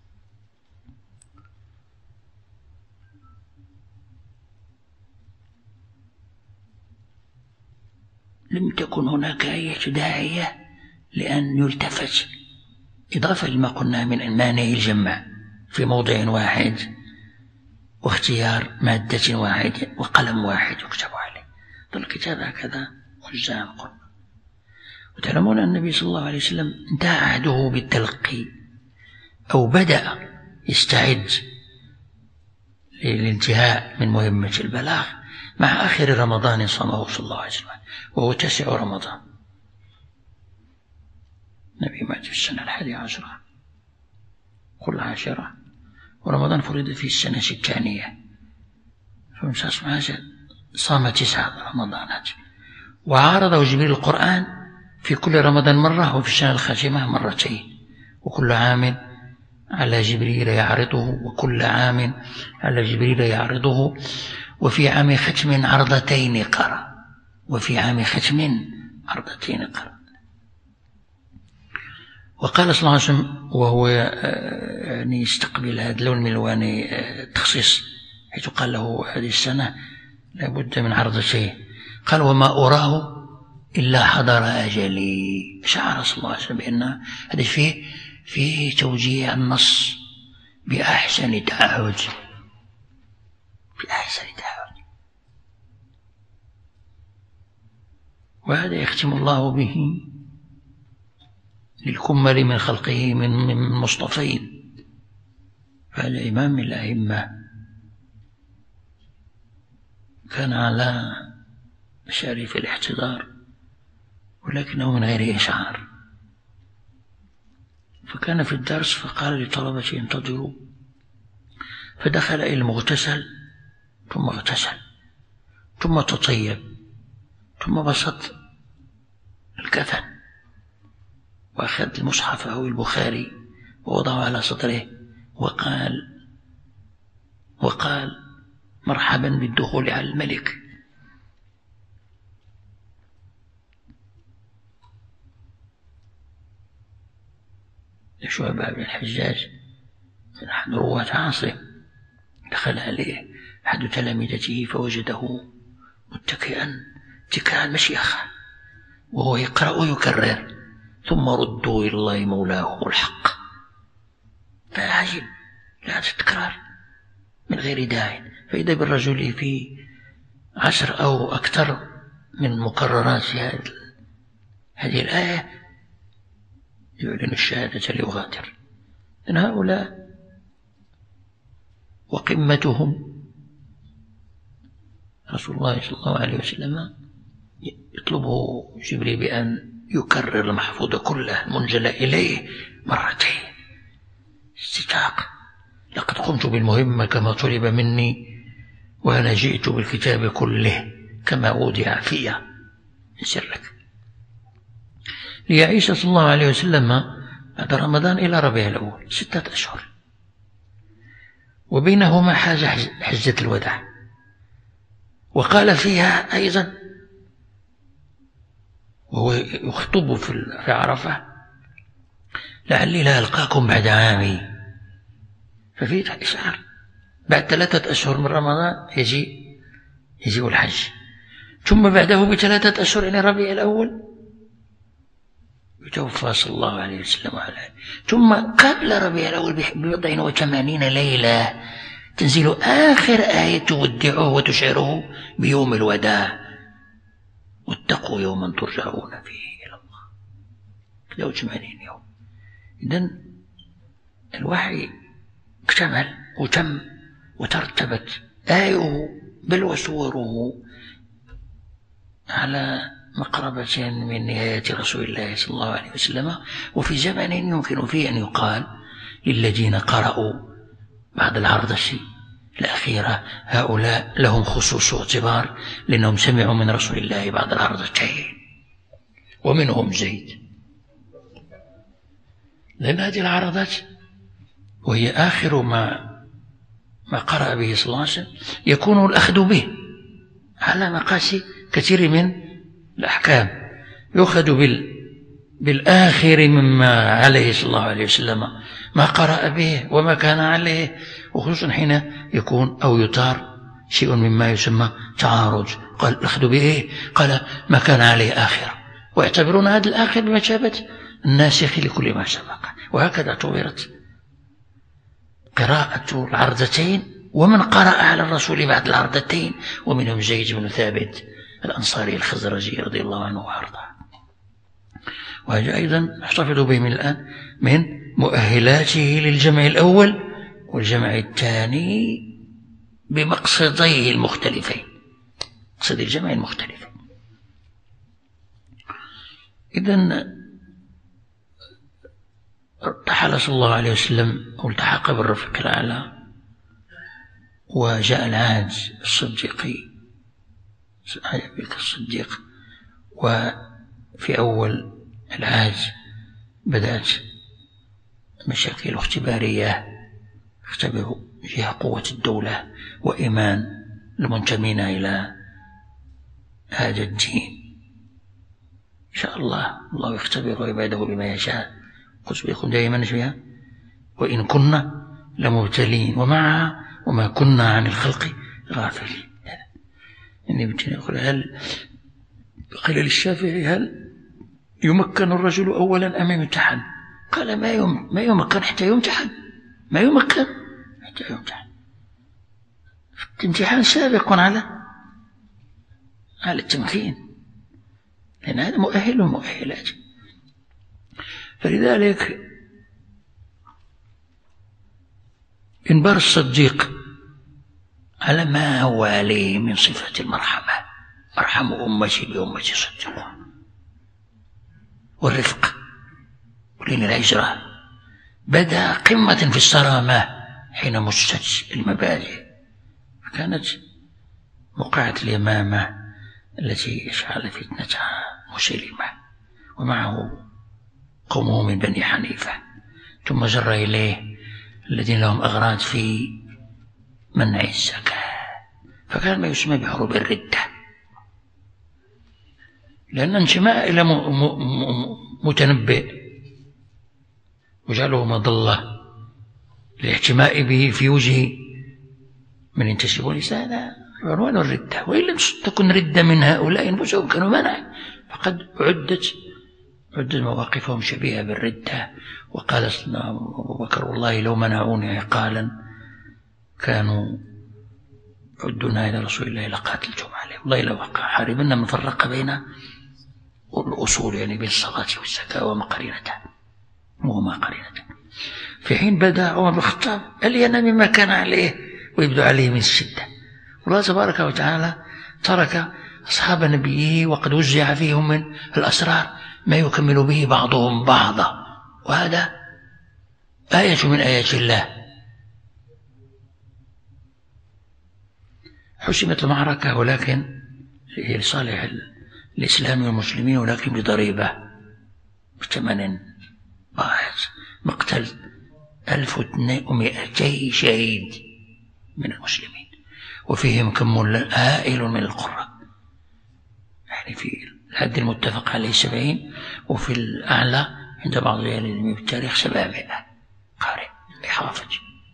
لم تكن هناك أي داعية لأن يلتفت، إضافة لما قلنا من مانع الجمع في موضع واحد واختيار مادة واحدة وقلم واحد يكتب عليه. ظل الكتاب هكذا خزام قلنا. وتعلمون أن النبي صلى الله عليه وسلم انتهى عهده بالتلقي أو بدأ يستعد للانتهاء من مهمة البلاغ مع آخر رمضان صامه صلى الله عليه وسلم، وهو 9 رمضان. النبي مات في السنة 11 كل 10، ورمضان فرض في السنة 6. صام 9 رمضانات، وعارضه جبريل القرآن في كل رمضان مرة، وفي السنة الخاتمة 2 مرتين، وكل عام على جبريل يعرضه، وكل عام على جبريل يعرضه، وفي عام ختم عرضتين قرأ، وفي عام ختم عرضتين قرأ. وقال صلى الله عليه وسلم وهو يعني يستقبل هذا اللون من ألوان التخصيص، حيث قال له هذه السنة لابد من عرضتين، قال وما أراه إلا حضر أجلي. شعر صلى الله عليه وسلم بأن هذا فيه توجيه النص بأحسن تعهد، بأحسن تعهد. وهذا يختم الله به للكمل من خلقه من مصطفين، فهذا إمام من الأئمة كان على مشارف الاحتضار ولكنه من غير إشعار. فكان في الدرس فقال لطلبته انتظروا، فدخل إلى المغتسل ثم اغتسل ثم تطيب ثم بسط الكفن وأخذ المصحف أو البخاري ووضعه على صدره وقال مرحبا بالدخول على الملك. شعبة بن الحجاج من أحد رواة عاصم دخل عليه أحد تلامذته فوجده متكئا اتكاء المشيخة وهو يقرأ ويكرر ثم ردوا إلى الله مولاهم الحق. فعجب، لا تتكرار من غير داعي. فإذا بالرجل في 10 أو أكثر من مكررات هذه الآية يعلن الشهادة ليغادر. إن هؤلاء وقمتهم رسول الله صلى الله عليه وسلم يطلبه جبريل بأن يكرر المحفوظ كله المنزل إليه مرتين استتاق. لقد قمت بالمهمة كما طلب مني وأنا جئت بالكتاب كله كما وضع فيا من سرك. ليعيش صلى الله عليه وسلم بعد رمضان إلى ربيع الأول 6 أشهر، وبينهما حجة الوداع. وقال فيها أيضا وهو يخطب في عرفة لعلي لا ألقاكم بعد عامي. ففي إشعار بعد 3 أشهر من رمضان يجي الحج، ثم بعده ب3 أشهر إلى ربيع الأول يتوفى صلى الله عليه وسلم عليه. ثم قبل ربيع الأول ب80 ليلة تنزل آخر آية تودعه وتشعره بيوم الوداع، واتقوا يوما ترجعون فيه إلى الله. 80 يوم. إذن الوحي اكتمل وتم وترتبت آيه بل وسوره على مقربة من نهاية رسول الله صلى الله عليه وسلم، وفي زمن يمكن فيه أن يقال للذين قرأوا بعد العرضة الأخيرة هؤلاء لهم خصوص اعتبار لأنهم سمعوا من رسول الله بعد العرضتين، ومنهم زيد. لأن هذه العرضات وهي آخر ما قرأ به صلى الله عليه وسلم يكون الأخذ به على مقاس كثير من الأحكام، يؤخذ بالآخر مما عليه صلى الله عليه وسلم ما قرأ به وما كان عليه، وخصوصا حين يكون أو يثار شيء مما يسمى تعارض. قال الأخذ به قال ما كان عليه آخر، ويعتبرون هذا الآخر بمثابة الناسخ لكل ما سبق. وهكذا اعتبرت قراءة العرضتين ومن قرأ على الرسول بعد العرضتين، ومنهم زيد بن ثابت الأنصاري الخزرجي رضي الله عنه وارضاه. وهذا أيضا احتفظ به من الآن من مؤهلاته للجمع الأول والجمع الثاني بمقصديه المختلفين، مقصد الجمع المختلفين. إذن ارتحل صلى الله عليه وسلم والتحق بالرفيق الأعلى، وجاء العاج الصديق، وفي أول العاج بدأت مشاكل اختبارية، اختبروا جهة قوة الدولة وإيمان المنتمين إلى هذا الدين. إن شاء الله يختبر عباده بما يشاء. قلت بكم دائما فيها وإن كنا لمبتلين وما كنا عن الخلق غافلين. يعني يمكن يقول هل قيل للشافعي هل يمكن الرجل أولا أم يمتحن؟ قال ما يمكن حتى يمتحن، ما يمكن حتى يمتحن. الامتحان سابق على التمكين، لأن هذا مؤهل ومؤهلات. فلذلك إنبار الصديق على ما هو عليه من صفة المرحمة، أرحم أمتي بأمتي صديق، والرفق ولين العجرة، بدا قمة في الصرامة حين مست المبادئ. كانت موقعة اليمامة التي اشعل فتنتها مسيلمة ومعه قومه من بني حنيفة، ثم جر إليه الذين لهم أغراض في منع الزكاة، فكان ما يسمى بحروب الردة، لأن انتماء إلى متنبئ وجعله مظلة الاحتماء به في وجه من ينتسبون هذا عنوان الردة. وإن لم تكن ردة من هؤلاء أنفسهم كانوا منع، فقد عدت مواقفهم شبيهة بالردة. وقال أبو بكر والله لو منعوني عقالا كانوا عدونا إلى رسول الله لقاتلتهم عليه، والله لو حاربنا من فرق بين الأصول، يعني بين الصلاة والزكاة وما قرينتها. في حين بدا عمر بن الخطاب ألين مما كان عليه ويبدو عليه من الشدة. والله تبارك وتعالى ترك أصحاب نبيه وقد وزع فيهم من الأسرار ما يكمل به بعضهم بعضا، وهذا آية من آيات الله. حسمت المعركة ولكن هي لصالح الإسلام والمسلمين، ولكن بضريبة بثمن باهظ، مقتل 1200 شهيد من المسلمين، وفيهم كم هائل من القرى، يعني في الحد المتفق عليه 70، وفي الأعلى عند بعض أهل العلم بالتاريخ 700 قارئ حافظ.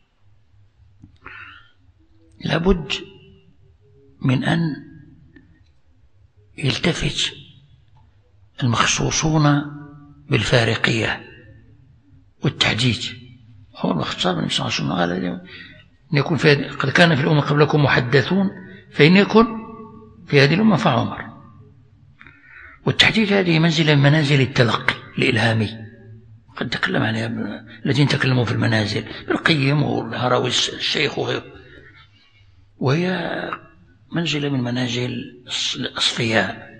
لابد من أن يلتفت المخصوصون بالفارقية والتحديد. هو المختصر من صلى الله عليه وسلم قال أن يكون قد كان في الأمة قبلكم محدثون فإن يكن في هذه الأمة فعمر. والتحديد هذه منزلة من منازل التلقي الإلهامي، قد تكلم عليها الذين تكلموا في المنازل، القيم والهروي الشيخ وغيره، وهي منزلة من منازل الأصفياء.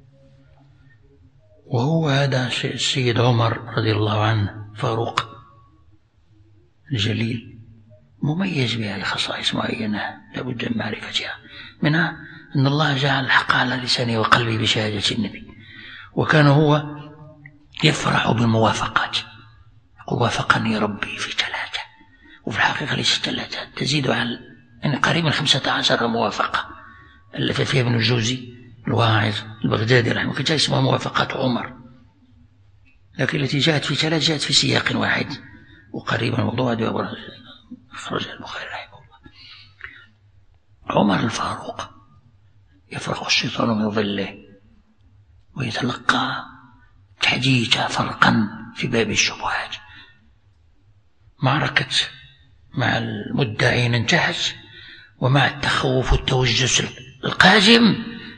وهو هذا السيد عمر رضي الله عنه فاروق الجليل مميز بها لخصائص معينة لابد من معرفتها. منها أن الله جعل الحق على لسانه وقلبه بشهادة النبي، وكان هو يفرح بالموافقات، يقول وافقني ربي في 3، وفي الحقيقة ليست 3، تزيد على يعني قريب من 15 موافقة ألف فيها ابن الجوزي الواعظ البغدادي رحمه الله، اسمها موافقات عمر، لكن التي جاءت في 3 جاءت في سياق واحد وقريبا موضوع أخرج البخاري رحمه الله. عمر الفاروق يفرق الشيطان من ظله ويتلقى تحديث فرقا في باب الشبهات. معركة مع المدعين انتهت، ومع التخوف والتوجس القادم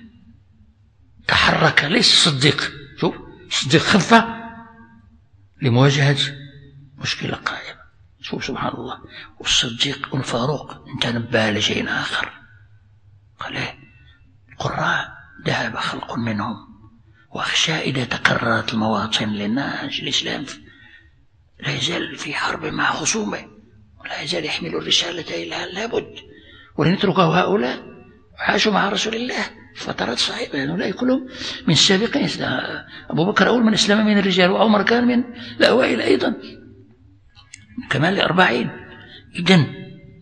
تحرك ليس الصديق، شوف الصديق خفة لمواجهة مشكلة قائمة، شوف سبحان الله. والصديق والفاروق انتبه لشيء آخر، قال القراء ذهب خلق منهم، وأخشى إذا تكررت المواطن للناس الإسلام لا يزال في حرب مع خصومه ولا يزال يحمل الرسالة إلى لابد، ولنتركه هؤلاء عاشوا مع رسول الله فترات صعبة، هؤلاء كلهم من السابقين. أبو بكر أول من أسلم من الرجال، وعمر كان من الأوائل أيضا. كمال 40. إذن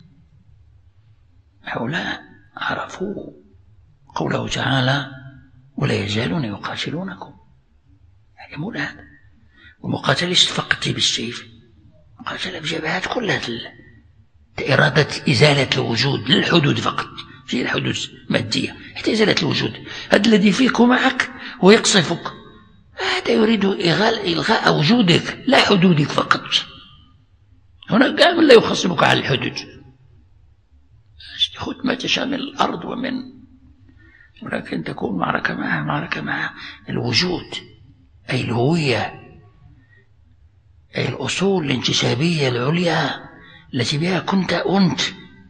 هؤلاء عرفوا قوله تعالى ولا يزالون يقاتلونكم. هذا مراد. والمقاتل ليست فقط بالسيف، مقاتلة بجبهات كلها إرادة إزالة الوجود للحدود فقط، في الحدود مادية حتى إزالة الوجود. هذا الذي فيك معك ويقصفك، هذا يريد إلغاء وجودك لا حدودك فقط. هناك قام لا يخصبك على الحدود، خذ ما تشاء من الأرض ولكن تكون معركة مع الوجود، أي الهوية، أي الأصول الانتسابية العليا التي بها كنت أنت.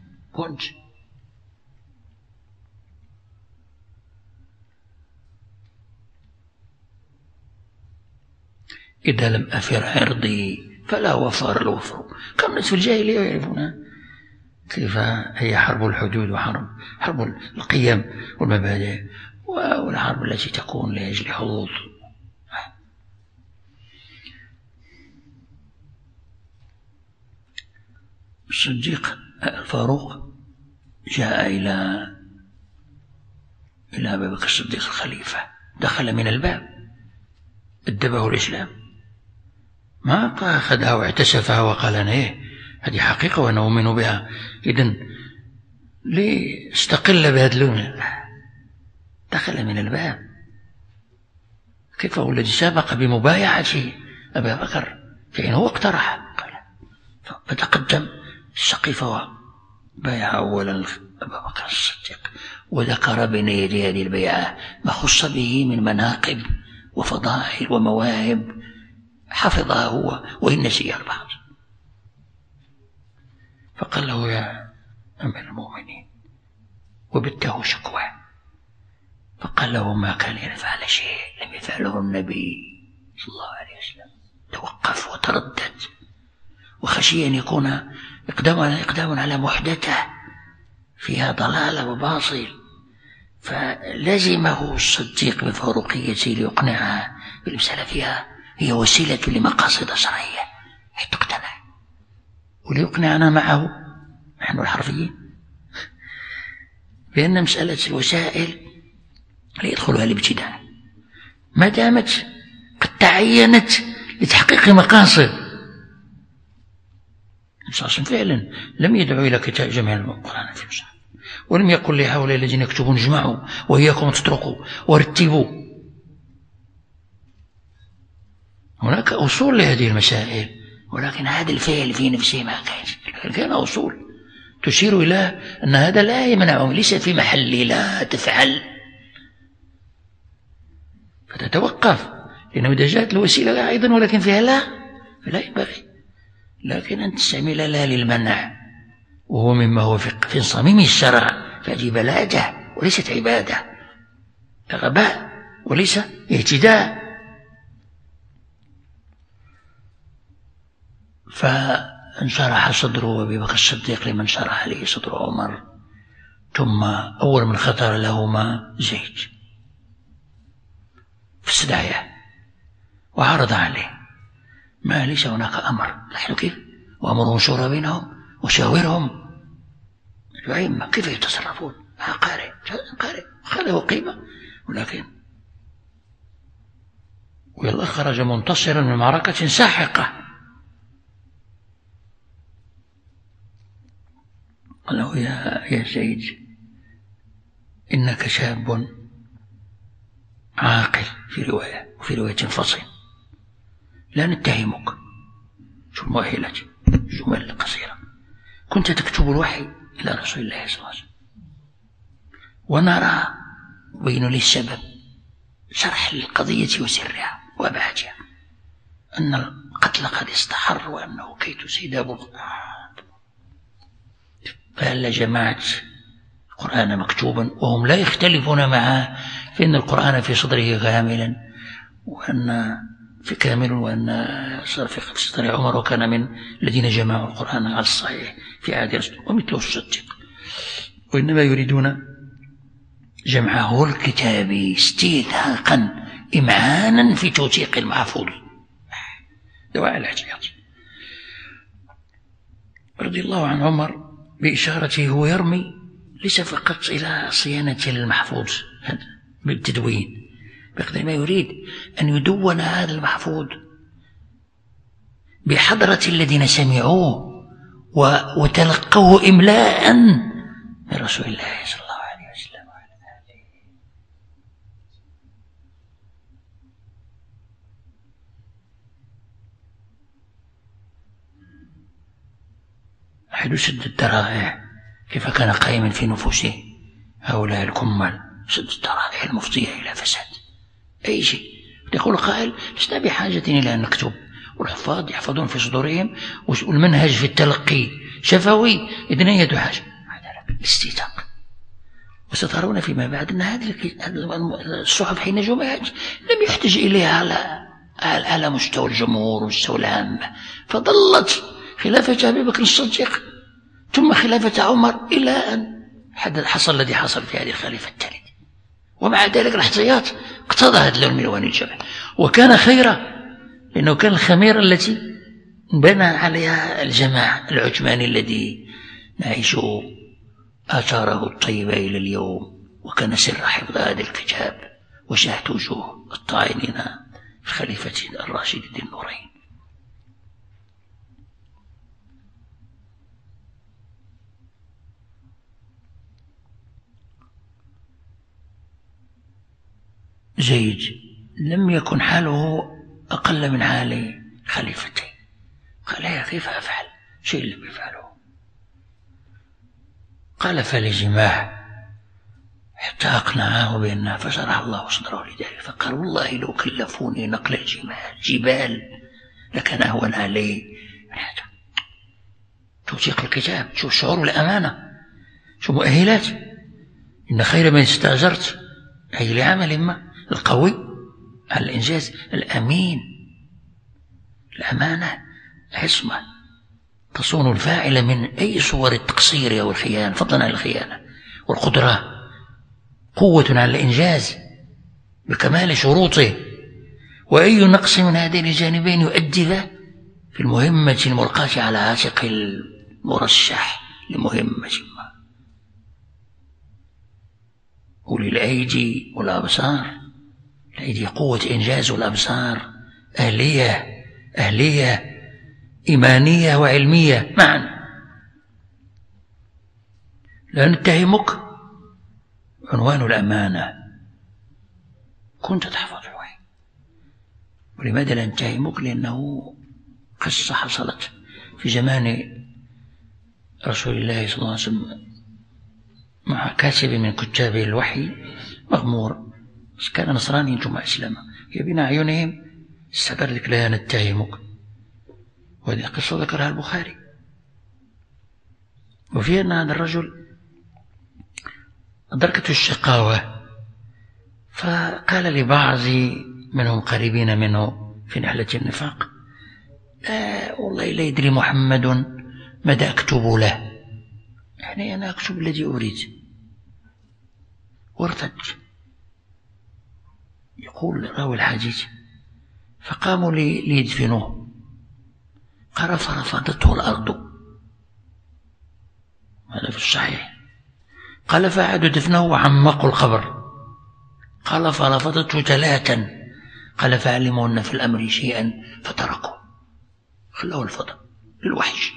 إذا لم أفر عرضي فلا وفر الوفر. كم الناس في الجاهلية يعرفون كيف هي حرب الحدود وحرب القيم والمبادئ، والحرب التي تكون لأجل حظوظ. الصديق الفاروق جاء إلى أبي بكر الصديق الخليفة، دخل من الباب، أدبه الإسلام، ما أخذها واعتسفها وقال أنا هذه حقيقة وأنا أؤمن بها إذن ليستقل بهذا اللون. دخل من الباب. كيف هو الذي سبق بمبايعته أبا بكر؟ فإن هو اقترح فتقدم السقيفة وبايع أولا أبا بكر الصديق، وذكر بين يدي هذه البيعة ما خص به من مناقب وفضائل ومواهب حفظها هو وإن نسيها البعض. فقال له يا أمير المؤمنين، وبته شكوى، فقال له ما كان يفعل شيء لم يفعله النبي صلى الله عليه وسلم. توقف وتردد وخشي أن يكون إقدام على محدثة فيها ضلالة وباطل، فلزمه الصديق بفاروقيته ليقنعها بالمسألة فيها هي وسيلة لمقاصد شرعية حتى تقتنع، وليقنعنا معه نحن الحرفيين بأن مسألة الوسائل لا يدخلها الابتداع ما دامت قد تعينت لتحقيق مقاصد. فعلا لم يدعو إلى كتاب جميع القرآن في المصحف، ولم يقل لهؤلاء الذين يكتبون اجمعوا وإياكم تتركوا ورتبوا. هناك أصول لهذه المسائل، ولكن هذا الفعل في نفسه ما كان أصول تشير إلى أن هذا لا يمنعهم، ليس في محل لا تفعل، فتتوقف. لأنه إذا جاءت الوسيلة أيضا ولكن فيها لا، فلا ينبغي، لكن أن تستعمل لا للمنع، وهو مما هو في صميم الشرع، فهذه بلادة وليست عبادة، غباء وليس اهتداء. فانشرح صدر أبي بكر الصديق لمن شرح عليه صدر عمر، ثم أول من خطر لهما زيد فاستدعاه وعرض عليه ما ليس هناك أمر، نحن كيف وأمرهم شورى بينهم وشاورهم الأئمة كيف يتصرفون. قارئ خذه قيمة، ولكن والله خرج منتصرا من معركة ساحقة. قال له يا زيد إنك شاب عاقل في رواية، وفي رواية فصل، لا نتهمك. شو المؤهلات؟ جمل قصيرة. كنت تكتب الوحي إلى رسول الله صلى الله عليه وسلم، ونرى بين لي السبب شرح القضية وسرها وأبعادها، أن القتل قد استحر وأنه كي تسيد أبو القرآن، فهل جمعت القرآن مكتوبا وهم لا يختلفون معه، فإن القرآن في صدره كاملا وأن في كامل، وأن صار في صدر عمر وكان من الذين جمعوا القرآن على الصحيح في عهد رسول ومثله الصديق، وإنما يريدون جمعه الكتابي استيثاقا إمعانا في توثيق المحفوظ، دواعي الاحتياط. رضي الله عن عمر بإشارته هو يرمي ليس فقط إلى صيانة المحفوظ بالتدوين، بقدر ما يريد أن يدون هذا المحفوظ بحضرة الذين سمعوه وتلقوه إملاء من رسول الله صلى الله عليه وسلم وعلى آله. حيث سد الذرائع كيف كان قائما في نفوسه هؤلاء الكمال، سد الذرائع المفضية إلى فساد أي شيء. يقول قائل لسنا بحاجة إلى أن نكتب، والحفاظ يحفظون في صدورهم، والمنهج في التلقي شفوي، إذن يد حاجة الاستيثاق. وسترون فيما بعد أن هذه الصحف حين جمعت لم يحتج إليها على مستوى الجمهور ومستوى العامة، فظلت خلافة أبي بكر الصديق ثم خلافة عمر إلى أن حصل الذي حصل في هذه الخليفة الثالث. ومع ذلك الاحتياط اقتضى هذا اللون من ألوان الجمع، وكان خيرا لأنه كان الخميرة التي بنى عليها الجماعة العثماني الذي نعيش آثاره الطيبة إلى اليوم، وكان سر حفظ هذا الكتاب وشاهد وجوه الطاعنين في خليفة الراشد ذي النورين. زيد لم يكن حاله أقل من حال خليفتين، قال يا كيف أفعل شيء لم يفعله؟ قال فلجماح حتى أقنعه بأنها، فشرح الله صدره لذلك، فقال والله لو كلفوني نقل الجبال لكان أهون علي من هذا. توثيق الكتاب، شو شعور الأمانة، شو مؤهلات. إن خير من استأجرت أي لعمل ما، القوي على الإنجاز، الأمين. الأمانة عصمة تصون الفاعل من أي صور التقصير أو الخيانة، فضلا عن الخيانة. والقدرة قوة على الإنجاز بكمال شروطه، وأي نقص من هذين الجانبين يؤدي في المهمة الملقاة على عاتق المرشح لمهمة ما. وللأيدي والأبصار، الأيدي قوة إنجاز، والأبصار أهلية إيمانية وعلمية معا. لا نتهمك، عنوان الأمانة كنت تحفظ الوحي. ولماذا لا نتهمك؟ لأنه قصة حصلت في زمان رسول الله صلى الله عليه وسلم مع كاتب من كتاب الوحي مغمور، كان نصراني ثم أسلم، يبين أعينهم استدرك لا نتهمك. وهذه قصة ذكرها البخاري، وفيها أن هذا الرجل أدركته الشقاوة، فقال لبعض منهم قريبين منه في نحلة النفاق والله لا يدري محمد ماذا أكتب له، يعني أنا أكتب الذي أريد. وارتد. يقول راوي الحديث فقاموا ليدفنوه، قال فرفضته الأرض، هذا في الصحيح. قال فأعادوا دفنه وعمقوا القبر، قال فرفضته 3، قال فعلموا أن في الأمر شيئا فتركوا، خلوه الفضل للوحش.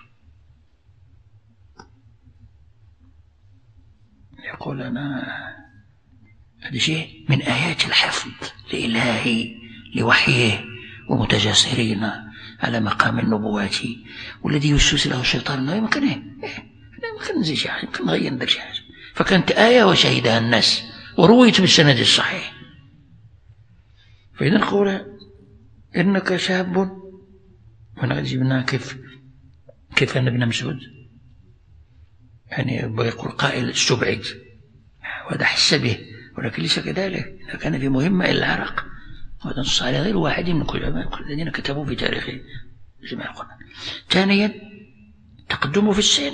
يقول أنا هذا شيء من آيات الحفظ الإلهي لوحيه ومتجاسرين على مقام النبوات، والذي يوسوس له الشيطان أنه يمكن يمكن نزيد شيء، يمكن نغير ندير شيء، فكانت آية وشهدها الناس ورويت بالسند الصحيح. فإذا نقول إنك شاب، ونقد جبنا كيف أن ابن مسعود يعني يقول قائل استبعد، وهذا حس به، ولكن ليس كذلك، كان في مهمة إلى العراق، وهذا نص على غير واحد من كل الذين كتبوا في تاريخ جميع القرآن. ثانيا تقدمه في السن،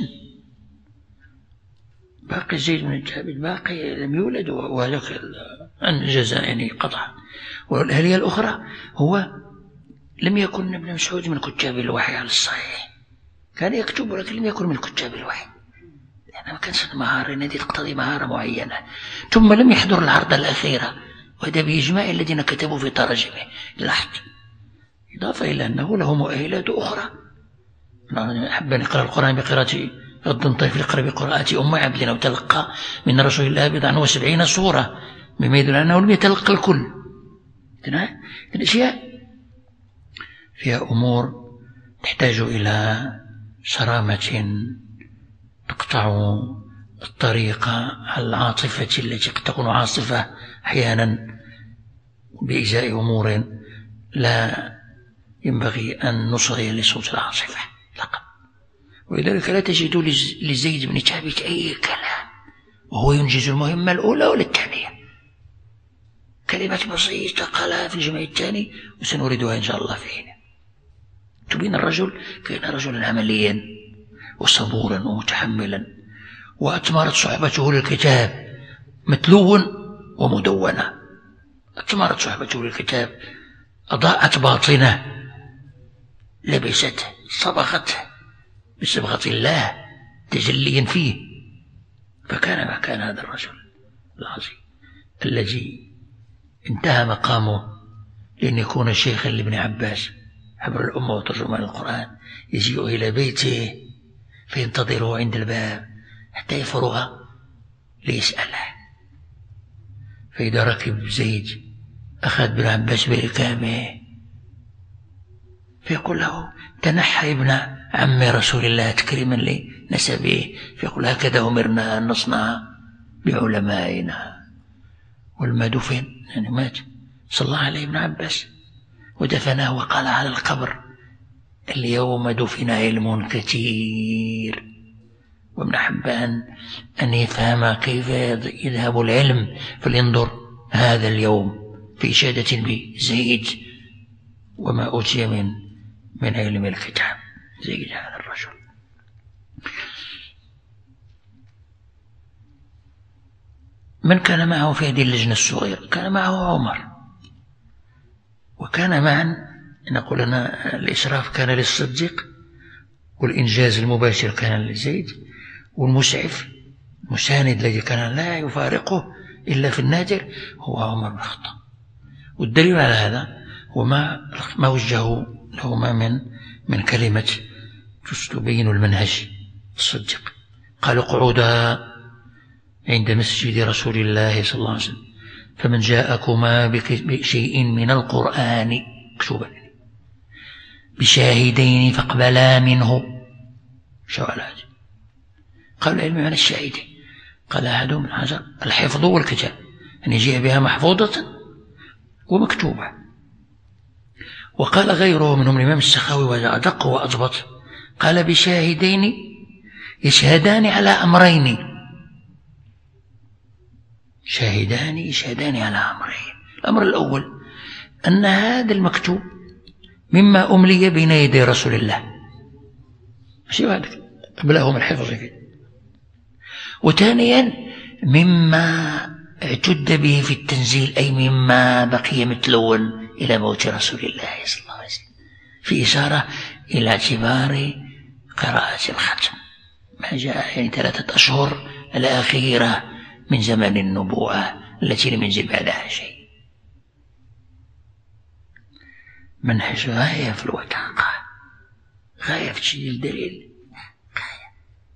باقي زيد بن ثابت باقي لم يولد، وهذاك الجزاء يعني قطعا. والآلية الأخرى هو لم يكن ابن مسعود من كتاب الوحي على الصحيح، كان يكتب ولكن لم يكن من كتاب الوحي، لأنها ما كانت مهارة هذه تقتضي مهارة معينة. ثم لم يحضر العرضة الأخيرة، وهذا بإجماع الذين كتبوا في تراجمه. لاحظ، إضافة إلى أنه له مؤهلات أخرى. أحب أن يقرأ القرآن بقراءة غض طيف، يقرأ بقراءة أم عبد أو تلقى من رسول الله 70 سورة، مما يدل أنه لم يتلقى الكل. الأشياء فيها أمور تحتاج إلى صرامة تقطع الطريق العاطفة التي قد تكون عاصفة أحيانا بإزاء أمور لا ينبغي أن نصغي لصوت العاصفة لقد. ولذلك لا تجد لزيد بن ثابت أي كلام وهو ينجز المهمة الأولى ولا الثانية. كلمة بسيطة قالها في الجمع الثاني وسنوردها إن شاء الله فيه. تبين الرجل كان رجلا عمليا وصبورا ومتحملا، وأثمرت صحبته للكتاب متلو ومدونة. أثمرت صحبته للكتاب، أضاءت باطنه، لبسته، صبغته بصبغة الله تجليا فيه. فكان ما كان هذا الرجل العظيم الذي انتهى مقامه لأن يكون شيخا لابن عباس حبر الأمة وترجمان القرآن، يجيء إلى بيته فينتظره عند الباب حتى يفرغ ليسأله. فإذا ركب زيد أخذ ابن عباس بركابه فيقول له: تنحى ابن عم رسول الله تكريما لنسبه. فيقول: هكذا أمرنا أن نصنع بعلمائنا. ولما دفن يعني مات صلى عليه ابن عباس ودفناه وقال على القبر: اليوم دفن علم كثير. وابن حبان أن يفهم كيف يذهب العلم فلينظر هذا اليوم في إشادة بزيد وما أوتي من علم الكتاب. زيد هذا الرجل. من كان معه في هذه اللجنة الصغيرة؟ كان معه عمر، وكان معا نقول أنا الإشراف كان للصديق، والإنجاز المباشر كان لزيد، والمسعف المساند الذي كان لا يفارقه إلا في النادر هو عمر بن الخطاب. والدليل على هذا هو ما وجهه لهما من كلمة تبين المنهج الصديق. قالوا: اقعدا عند مسجد رسول الله صلى الله عليه وسلم، فمن جاءكما بشيء من القرآن مكتوبا بشاهدين فاقبلا منه. شوالات قال العلم عن الشاهدين، قال أحدهم من حجر الحفظ والكتاب، أن يجيء بها محفوظة ومكتوبة. وقال غيره منهم الإمام السخاوي وأدق وأضبط، قال بشاهدين يشهدان على أمرين. شاهدان يشهدان على أمرين. الأمر الأول أن هذا المكتوب مما أملي بين يدي رسول الله، شيء هذا قبلهم الحفظ فيه. وثانيا مما اعتد به في التنزيل، أي مما بقي متلوا إلى موت رسول الله صلى الله عليه وسلم، في إشارة إلى اعتبار قراءة الختم ما جاء يعني 3 أشهر الأخيرة من زمن النبوءة التي لم ينزل بعدها شيء. منهج غاية في الوثاقة، غاية في تشديد الدليل، غاية.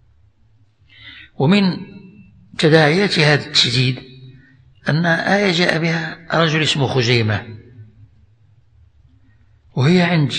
ومن تداعيات هذا التشديد أن آية جاء بها رجل اسمه خزيمة، وهي عند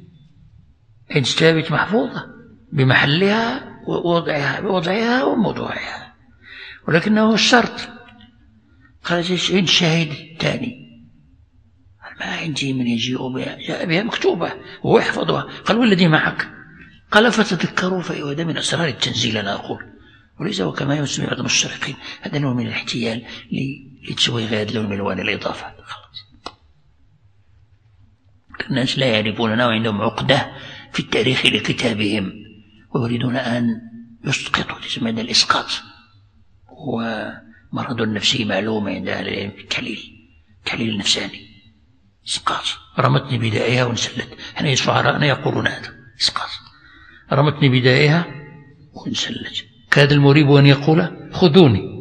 ثابت محفوظة بمحلها ووضعها وموضوعها، ولكنه الشرط قال: عند شاهد ثاني. ما عندي من يجيء بها، جاء بها مكتوبة وهو يحفظها. قال: والذي معك؟ قال: فتذكروا فإذا من أسرار التنزيل أنا أقول. وليس وكما يسمي بعض المشرقين هذا نوع من الاحتيال لتسويغ هذا اللون من ألوان الإضافة. خلاص، الناس لا يعرفوننا وعندهم عقدة في التاريخ لكتابهم ويريدون أن يسقطوا. تسمى هذا الإسقاط، هو مرض نفسي معلوم عند أهل العلم، التحليل النفساني. إسقاط، رمتني بدائها وانسلت. حين الشعراء يقولون هذا إسقاط. رمتني بدائها وانسلت، كاد المريب أن يقول خذوني.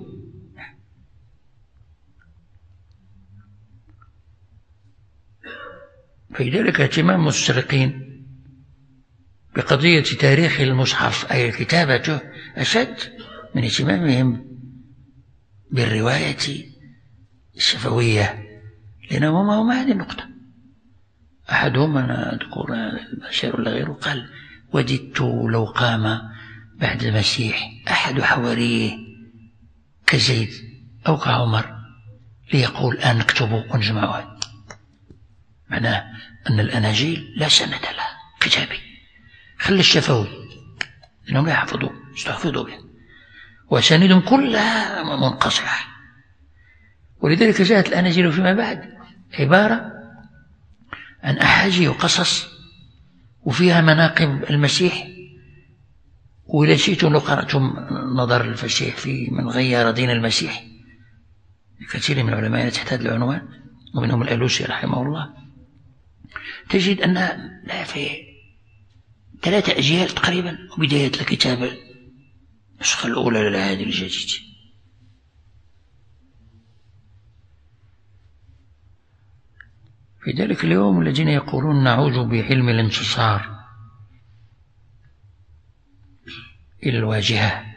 فلذلك اهتمام المستشرقين بقضية تاريخ المصحف أي كتابته أشد من اهتمامهم بالرواية الشفوية، لأنهم هم هذه النقطة. أحدهم أنا أذكر البشير ولا غيره قال: وددت لو قام بعد المسيح أحد حواريه كزيد أو كعمر ليقول أن نكتبوا ونجمعوها. معناه أن الأناجيل لا سند لها كتابي، خلي الشفوي لأنهم لا يحفظوا يستحفظوا به، وأسانيدهم كلها منقصعة. ولذلك جاءت الأناجيل فيما بعد عبارة عن أحاجي وقصص وفيها مناقب المسيح. وإذا شئتم لو قرأتم نظر الفسيح في من غير دين المسيح، كثير من العلماء تحت هذا العنوان ومنهم الألوسي رحمه الله، تجد أن لا في 3 أجيال تقريبا وبداية الكتابة النسخة الأولى للعهد الجديد. في ذلك اليوم الذين يقولون نعوذ بعلم الانتصار إلى الواجهة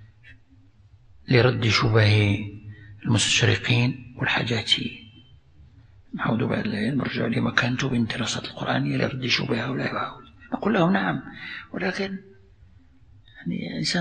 لرد شبه المستشرقين والحاجات، نعود بعد العلم نرجع لمكانته بالدراسات القرآنية لرد شبه هؤلاء وهؤلاء. نقول لهم نعم، ولكن يعني الإنسان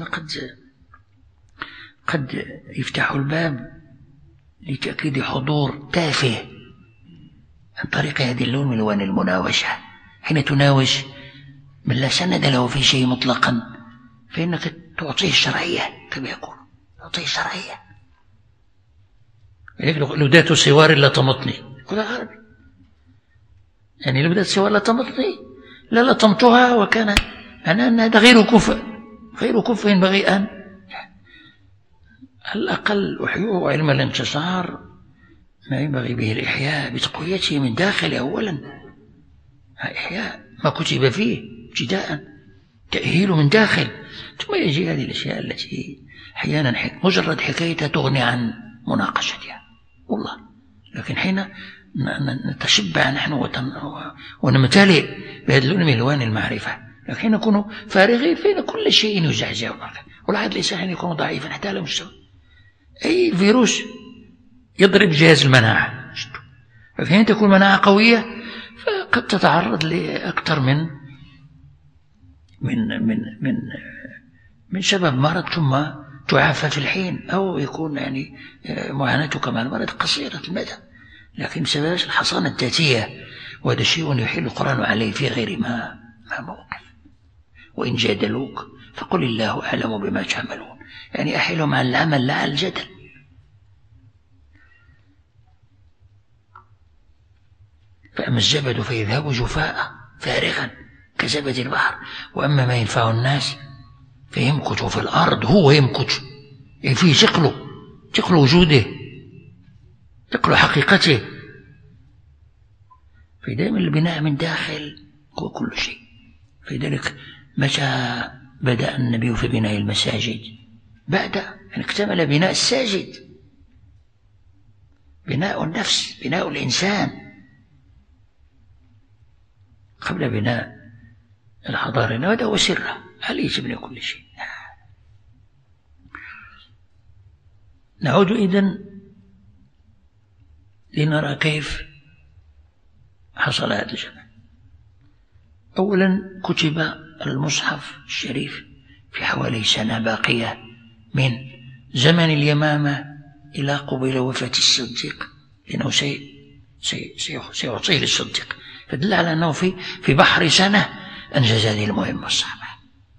قد يفتح الباب لتأكيد حضور تافه عن طريق هذه اللون من ألوان المناوشة. حين تناوش من لا سند له في شيء مطلقا فإنك تعطيه الشرعية كما يقول، تعطيه الشرعية. لو ذات سوار لا تمطني يقول غربي، يعني لو ذات سوار لا تمطني لا لطمتها وكان أن هذا غير كفء ينبغي أن على الأقل أحيوه علم الانتصار ما ينبغي به الإحياء بتقويته من داخل أولا، إحياء ما كتب فيه ابتداء، تأهيله من داخل، ثم يجي هذه الأشياء التي أحيانا مجرد حكايتها تغني عن مناقشتها والله. لكن حين نتشبع نحن ونمتلئ بهذا اللون من ألوان المعرفة، لكن نكون فارغين فإن كل شيء يزعزع، والعقل الإنسان حين يكون ضعيفا حتى على مستوى أي فيروس يضرب جهاز المناعة، فحين تكون مناعة قوية فقد تتعرض لأكثر من سبب مرض ثم تعافى في الحين، أو يكون يعني معاناتك مع المرض قصيرة المدى، لكن بسبب الحصانة الذاتية. وهذا شيء يحيل القرآن عليه في غير ما موقف. وإن جادلوك فقل الله أعلم بما تعملون، يعني أحيلهم على العمل لا على الجدل. فأما الزبد فيذهب جفاء فارغا كزبد البحر، وأما ما ينفع الناس فيمكث في الأرض. هو يمكث يعني فيه ثقل وجوده، ثقل حقيقته. فدائما البناء من داخل هو كل شيء. فلذلك متى بدأ النبي في بناء المساجد؟ بعد أن اكتمل بناء الساجد، بناء النفس، بناء الإنسان، قبل بناء الحضارة. هذا هو سره، عليه تبني كل شيء. نعود إذن لنرى كيف حصل هذا الجمع. أولا كتب المصحف الشريف في حوالي سنة باقية من زمن اليمامة إلى قبيل وفاة الصديق، لأنه سيعطيه للصديق، فدل على أنه في بحر سنة أنجز هذه المهمة الصعبة.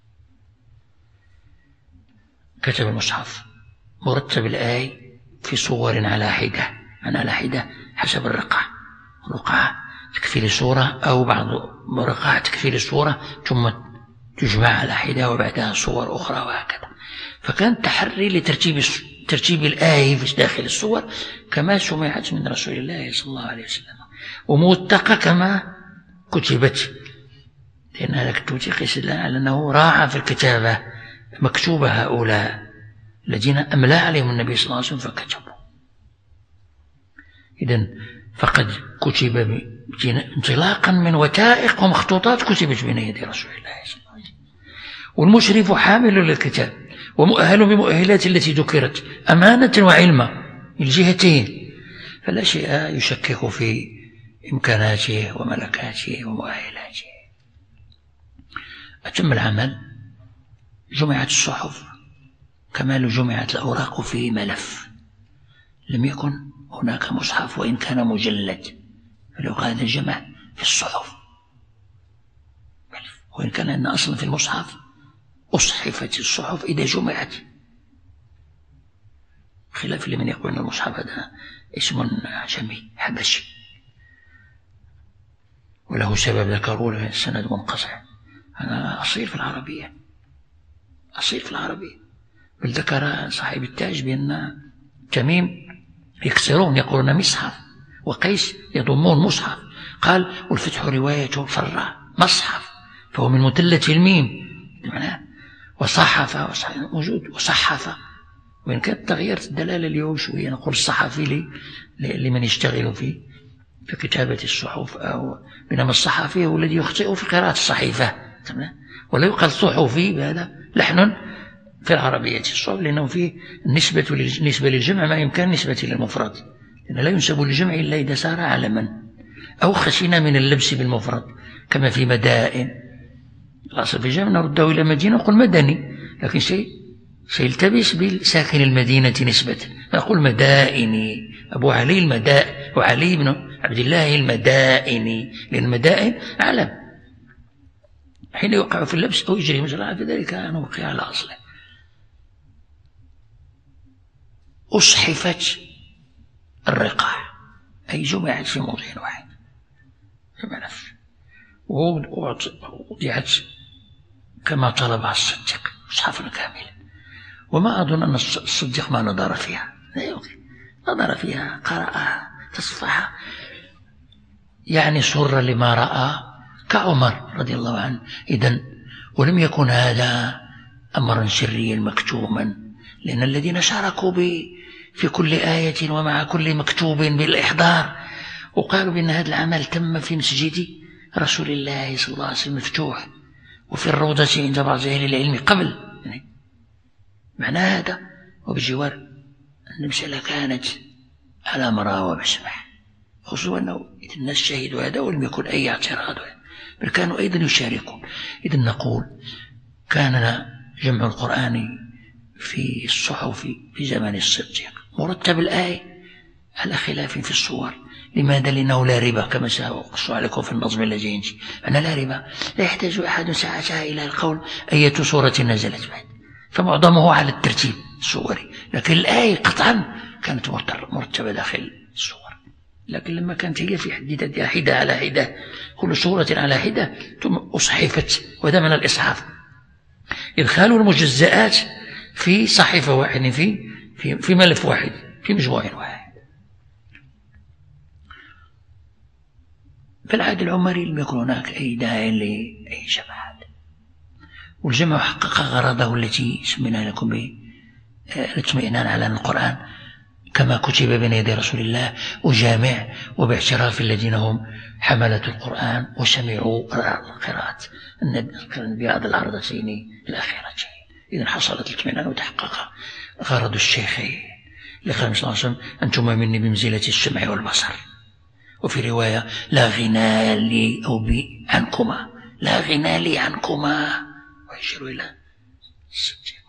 كتب المصحف مرتب الآي في صور على حدة حسب الرقعة تكفي لصورة، أو بعض الرقعة تكفي لصورة ثم تجمع على حدة وبعدها صور أخرى وهكذا. فكان تحري لترتيب الآي في داخل الصور كما سمعت من رسول الله صلى الله عليه وسلم، وموثقة كما كتبت، لأن هذاك التوثيق يدل على أنه راعى في الكتابة مكتوب هؤلاء الذين أملى عليهم النبي صلى الله عليه وسلم فكتبوا. إذن فقد كتب انطلاقا من وثائق ومخطوطات كتبت بين يدي رسول الله صلى الله عليه وسلم، والمشرف حامل للكتاب ومؤهل بمؤهلات التي ذكرت أمانة وعلما الجهتين، فلا شيء يشكك في إمكاناته وملكاته ومؤهلاته. أتم العمل، جمعت الصحف كما لو جمعت الأوراق في ملف، لم يكن هناك مصحف وإن كان مجلد، فلو هذا الجمع في الصحف وإن كان أن أصلا في المصحف أصحفت الصحف إذا جمعت، خلاف لمن يقول أن المصحف هذا اسم عجمي حبشي وله سبب ذكروا له السند منقطع. أنا أصيل في العربية، أصيل في العربية. بل ذكر صاحب التاج بأن تميم يكسرون يقولون مصحف، وقيس يضمون مصحف. قال والفتح رواية الفراء مصحف، فهو من مثلة الميم معناه. وصحف موجود وصحف، وإن كانت تغيرت الدلالة اليوم شوية، نقول الصحفي لمن يشتغل في كتابة الصحف، أو بينما الصحفي هو الذي يخطئ في قراءة الصحيفة، ولا يقال صحفي بهذا لحن في العربية الصحف، لأنه فيه نسبة للجمع ما يمكن نسبة للمفرد، لأنه لا ينسب للجمع إلا إذا صار علما أو خشينا من اللبس بالمفرد، كما في مدائن. الأصل في الجمع نرده إلى مدينة نقول مدني، لكن سيلتبس بالساكن المدينة نسبة، نقول مدائني. أبو علي المدائن وعلي بن عبد الله المدائني، لأن المدائن علم حين يوقع في اللبس أو يجري مجرى فذلك أنه وقع على أصله. أصحفت الرقاع أي جمعت في موضع واحد بملف، ووضعت كما طلبها الصديق مصحفا كاملا. وما أظن أن الصديق ما نظر فيها، لا يمكن، نظر فيها قرأها تصفحها، يعني سر لما رأى كعمر رضي الله عنه. إذن ولم يكن هذا أمرا سريا مكتوما، لأن الذين شاركوا في كل آية ومع كل مكتوب بالإحضار، وقالوا بأن هذا العمل تم في مسجد رسول الله صلى الله عليه وسلم مفتوح، وفي الروضة عند بعض أهل العلم قبل، يعني معنى هذا. وبجوار المسألة كانت على مراوة بسمح، خصوصا أنه إذا الناس شهدوا هذا ولم يكن أي اعتراض، بل كانوا أيضا يشاركون. إذن نقول كان جمع القرآن في الصحف في زمن الصديق مرتب الآية على خلاف في الصور. لماذا؟ لأنه لا ربا كما سأقص عليكم في النظم الذي ينجي، أنا لا ربا، لا يحتاج أحد ساعتها إلى القول أية سورة نزلت بعد، فمعظمه على الترتيب الصوري، لكن الآية قطعا كانت مرتبة داخل الصور. لكن لما كانت هي في حد ذاتها حدة على حدة، كل سورة على حدة، ثم أصحفت، وهذا من الإصحاف، إدخال المجزئات في صحيفة واحدة، في ملف واحد، في مجموع واحد. في العهد العمري لم يكن هناك أي داعي لأي جماعات، والجمع حقق غرضه التي سمينا لكم بالاطمئنان على القرآن كما كتب بين يدي رسول الله وجامع، وباعتراف الذين هم حملة القرآن وسمعوا قراءة بهذا العرضتين الأخيرتين. إذن حصلت الاطمئنان وتحقق غرض الشيخين لقال صلى الله عليه وسلم أنتم مني بمنزلة السمع والبصر. وفي رواية لا غنى لي أو بي عنكما، لا غنى لي عنكما، ويشير إلى الصديق.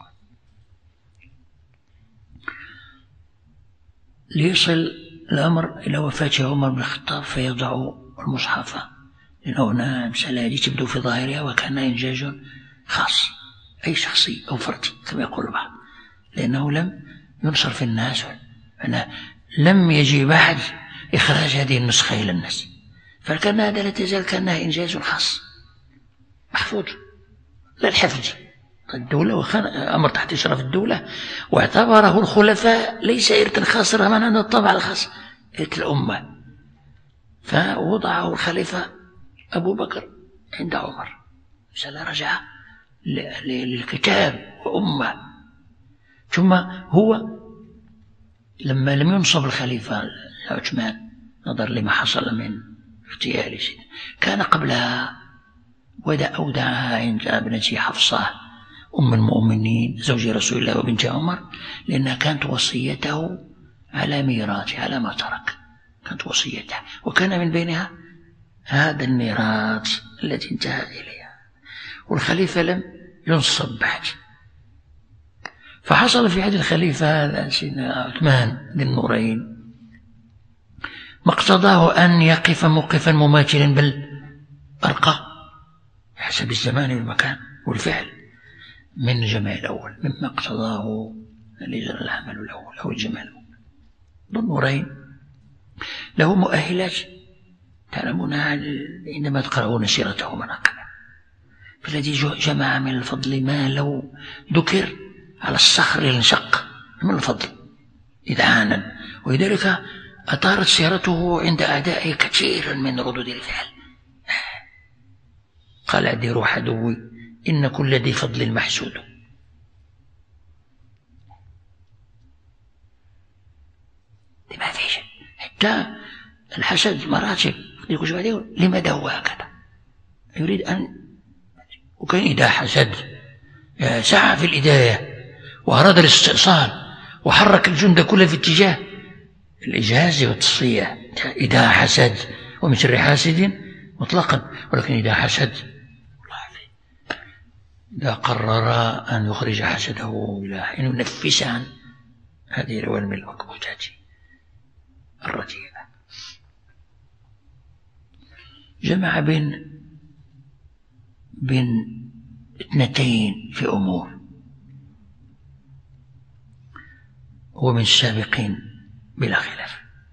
ليصل الأمر إلى وفاة عمر بن الخطاب فيضع المصحف، لأنه هنا مسألة هذه تبدو في ظاهرها وكان إنجاز خاص أي شخصي أو فردي كما يقول البعض، لأنه لم ينشر في الناس، لم يجي بعد إخراج هذه النسخة إلى الناس، فكان هذا لا تزال كأنها إنجاز خاص محفوظ لا الحفظ الدولة، وكان أمر تحت إشراف الدولة، واعتبره الخلفاء ليس إرثا خاصا من عند الطبع الخاص، إرث الأمة، فوضعه الخليفة أبو بكر عند عمر مسألة رجع للكتاب وأمة. ثم هو لما لم ينصب الخليفة عثمان نظرا لما حصل من اغتيال سيدنا، كان قبلها أودعها عند ابنته حفصة أم المؤمنين زوج رسول الله وبنت عمر، لأنها كانت وصيته على ميراثه، على ما ترك كانت وصيته، وكان من بينها هذا الميراث الذي انتهى إليها، والخليفة لم ينصب بعد. فحصل في عهد الخليفة هذا سيدنا عثمان ذي النورين ما اقتضاه أن يقف موقفا مماثلا بل أرقى حسب الزمان والمكان والفعل من الجماع الأول، مما اقتضاه الإجراء العمل الأول أو الجماع الأول. ذو النورين له مؤهلات تعلمونها عندما تقرؤون سيرته ومناقبه، فالذي جمع من الفضل ما لو ذكر على الصخر ينشق من الفضل إذعانا، ولذلك أطارت سيرته عند أعدائه كثيرا من ردود الفعل. قال عندي روح عدوي إن كل ذي فضل محسود. ما فيش حتى الحسد مراتب، يقول لماذا هو هكذا؟ يريد أن، وكان إذا حسد سعى في الإداية وأراد الاستئصال وحرك الجند كله في اتجاه الإجهاز والتصفية، إذا حسد ومن شر حاسد مطلقا، ولكن إذا حسد إذا قرر أن يخرج حسده إلى أن ينفس عن هذه العوالم المكبوتات الرديئة. جمع بين اثنتين في أمور، هو من السابقين بلا خلاف،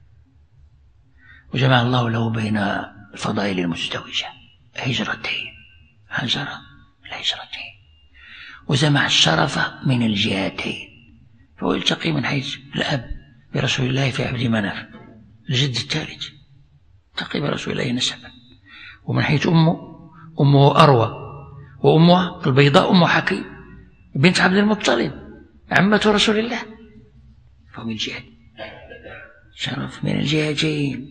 وجمع الله له بين الفضائل المزدوجة هجرتين، هجر الهجرتين، وجمع الشرف من الجهتين، فهو يلتقي من حيث الأب برسول الله في عبد مناف الجد الثالث، التقي برسول الله نسبا، ومن حيث أمه أروى، وأمها البيضاء أم حكيم بنت عبد المطلب عمة رسول الله، فهو من جهة شرف من الجهتين،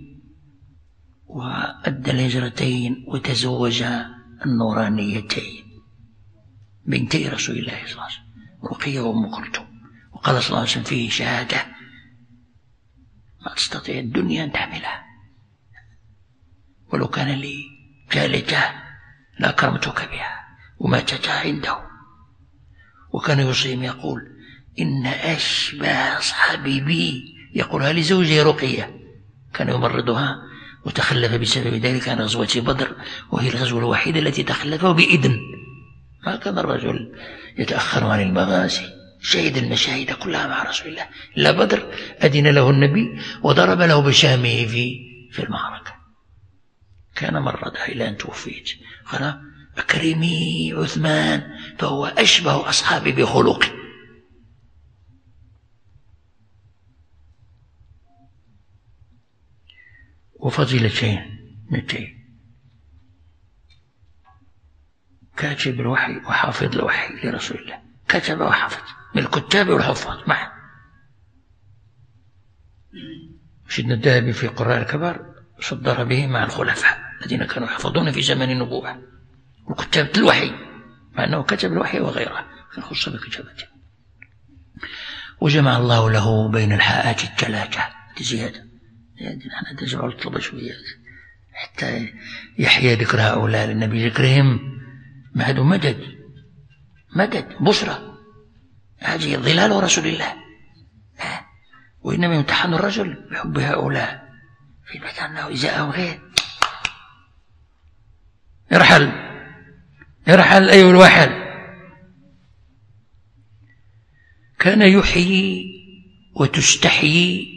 وأدى الهجرتين وتزوج النورانيتين بنتي رسول الله صلى الله عليه وسلم رقية وأم كلثوم. وقال صلى الله عليه وسلم فيه شهادة ما تستطيع الدنيا أن تحملها، ولو كان لي ثالثة لأكرمتك بها، وماتتا عنده. وكان يوصيهم يقول إن أشبه أصحابي بي، يقولها لزوجه رقية، كان يمرضها وتخلف بسبب ذلك عن غزوة بدر، وهي الغزوة الوحيدة التي تخلفه بإذن، ما كان الرجل يتأخر عن المغازي، شهد المشاهد كلها مع رسول الله، إلا بدر أذن له النبي وضرب له بشامه في المعركة، كان مرضها إلى أن توفيت. قال أكرمي عثمان فهو أشبه أصحابي بخلقه. وفضيلتين اثنتين، كاتب الوحي وحافظ الوحي لرسول الله، كتب وحفظ من الكتاب والحفاظ معا. سيدنا الذهبي في قراء الكبار صدر به مع الخلفاء الذين كانوا يحفظون في زمن النبوة وكتابة الوحي، مع أنه كتب الوحي وغيره خص بكتابته. وجمع الله له بين الحاءات الثلاثة زيادة، نحن تجمع الطلبة شوية حتى يحيى ذكر هؤلاء للنبي، ذكرهم معه مدد بشرى، هذه ظلال رسول الله. وإنما يمتحن الرجل بحب هؤلاء في البيت، أنه إزاءه غير يرحل أيها الواحد. كان يحيي وتستحيي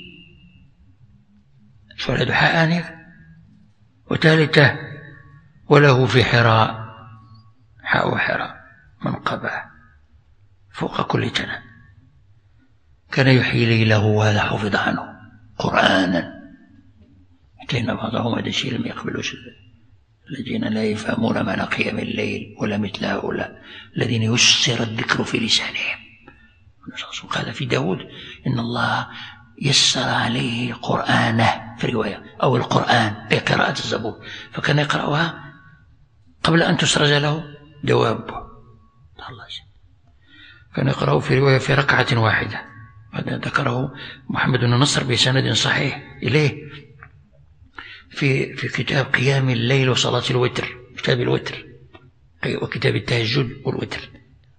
فولد حآنف، وثالثة وله في حراء حاء حراء منقبة فوق كل تنام. كان يحيي ليله وهذا حفظ عنه قرآنا، حتى إن بعضهم هذا الشيء لم يقبلوش الذين لا يفهمون معنى قيام الليل ولا مثل هؤلاء الذين يسر الذكر في لسانهم. قال في داود إن الله يسر عليه قرآنه في رواية، أو القرآن أي قراءة الزبور، فكان يقرأها قبل أن تسرج له دوابه. كان يقرأه في رواية في ركعة واحدة. هذا ذكره محمد بن نصر بسند صحيح إليه في كتاب قيام الليل وصلاة الوتر، كتاب الوتر وكتاب التهجد والوتر.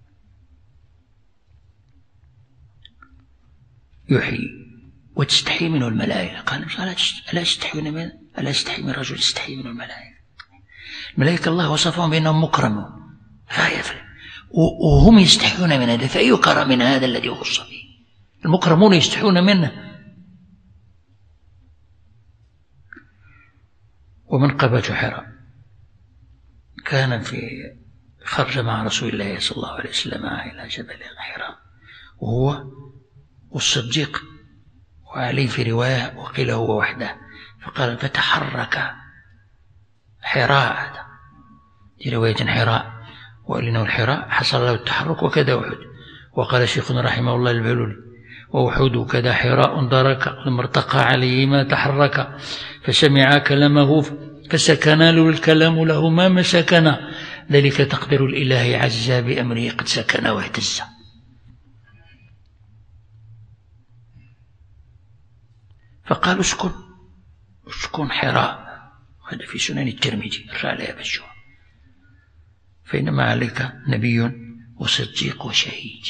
يحيي وتستحي منه الملائكة. قال ألا يستحي من رجل يستحي منه الملائكة. الملائكة الله وصفهم بأنهم مكرمون غاية، وهم يستحيون من هذا، فأي كرم من هذا الذي خص به؟ المكرمون يستحيون منه. ومنقبة حراء كان خرج مع رسول الله صلى الله عليه وسلم إلى جبل حراء وهو والصديق وعلي في رواية، وقيل هو وحده. فقال فتحرك حراء، في رواية حراء، وقال إنه الحراء حصل له التحرك وكذا أحد. وقال شيخنا رحمه الله البلولي وأحد كذا حراء درك ثم ارتقى عليه ما تحرك فسمع كلامه فسكن له الكلام له ما سكن، ذلك تقدير الإله عز بأمره قد سكن واهتز. فقالوا اسكن حراء، هذا في سنن الترمذي، ارجع لها بالشوع، فإنما عليك نبي وصديق وشهيد.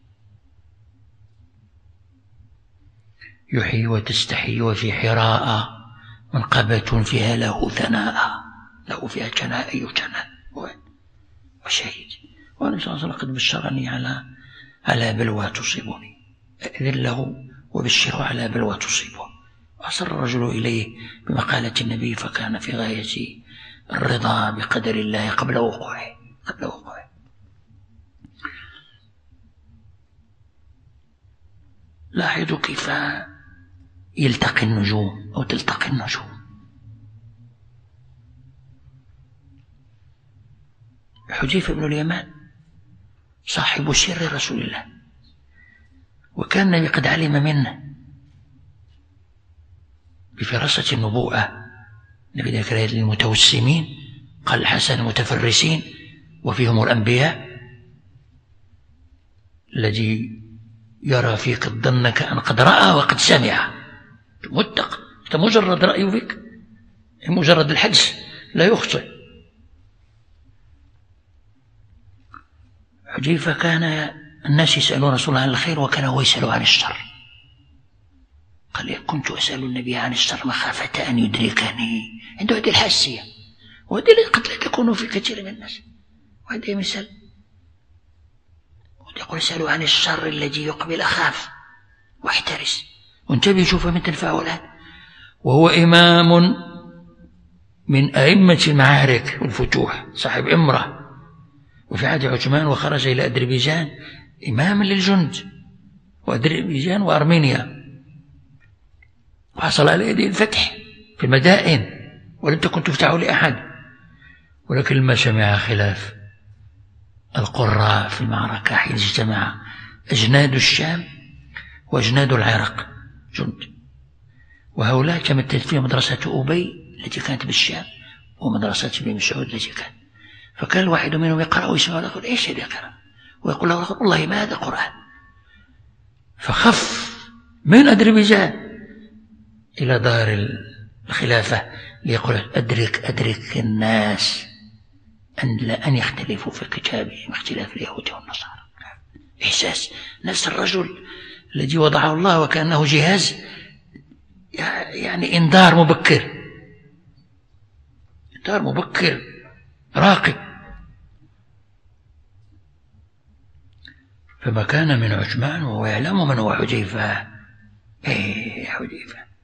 يحيي وتستحي وفي حراء منقبة فيها له ثناء، له فيها جناء يجنى وشهيد. وأنا صلى الله عليه وسلم قد بشرني على بلوى تصيبني، أذن له وبشره على بلوى تصيبه. أصر الرجل إليه بمقالة النبي فكان في غاية الرضا بقدر الله قبل وقوعه. لاحظوا كيف يلتقي النجوم أو تلتقي النجوم. حذيفة بن اليمان صاحب سر رسول الله، وكان النبي قد علم منه بفراسة النبوءة. النبي ذكر للمتوسمين، قال الحسن المتفرسين، وفيهم الأنبياء الذي يرى فيك الظن كأن قد رأى وقد سمع. متق أنت مجرد رأي فيك، مجرد الحدس لا يخطئ. حذيفة كان الناس يسألون رسول الله عن الخير وكان هو يسأل عن الشر. قال كنت أسأل النبي عن الشر مخافة أن يدركني. عنده هذه الحاسية، وهذه قد لا تكون في كثير من الناس. وهذا مثال، يقول اسألوا عن الشر الذي يقبل أخاف واحترس وانتبه شوف من تنفعه الآن. وهو إمام من أئمة المعارك والفتوح، صاحب إمرة، وفي عهد عثمان وخرج إلى أذربيجان إماما للجند، وأذربيجان وأرمينيا، وحصل على يده الفتح في المدائن ولم تكن تفتح لأحد. ولكن لما سمع خلاف القراء في المعركة حين اجتمع أجناد الشام وأجناد العراق جند، وهؤلاء تمثلت فيها مدرسة أبي التي كانت بالشام ومدرسة ابن مسعود التي كانت. فكان الواحد منهم يقرأ ويسمع ويقول إيش اللي يقرأ، ويقول له والله ما هذا قرآن. فخف من أذربيجان إلى دار الخلافة ليقول أدرك الناس أن يختلفوا في كتابهم اختلاف اليهود والنصارى. إحساس نفس الرجل الذي وضعه الله وكأنه جهاز، يعني إنذار مبكر راقي. فما كان من عثمان وهو يعلم من هو حذيفة. حذيفة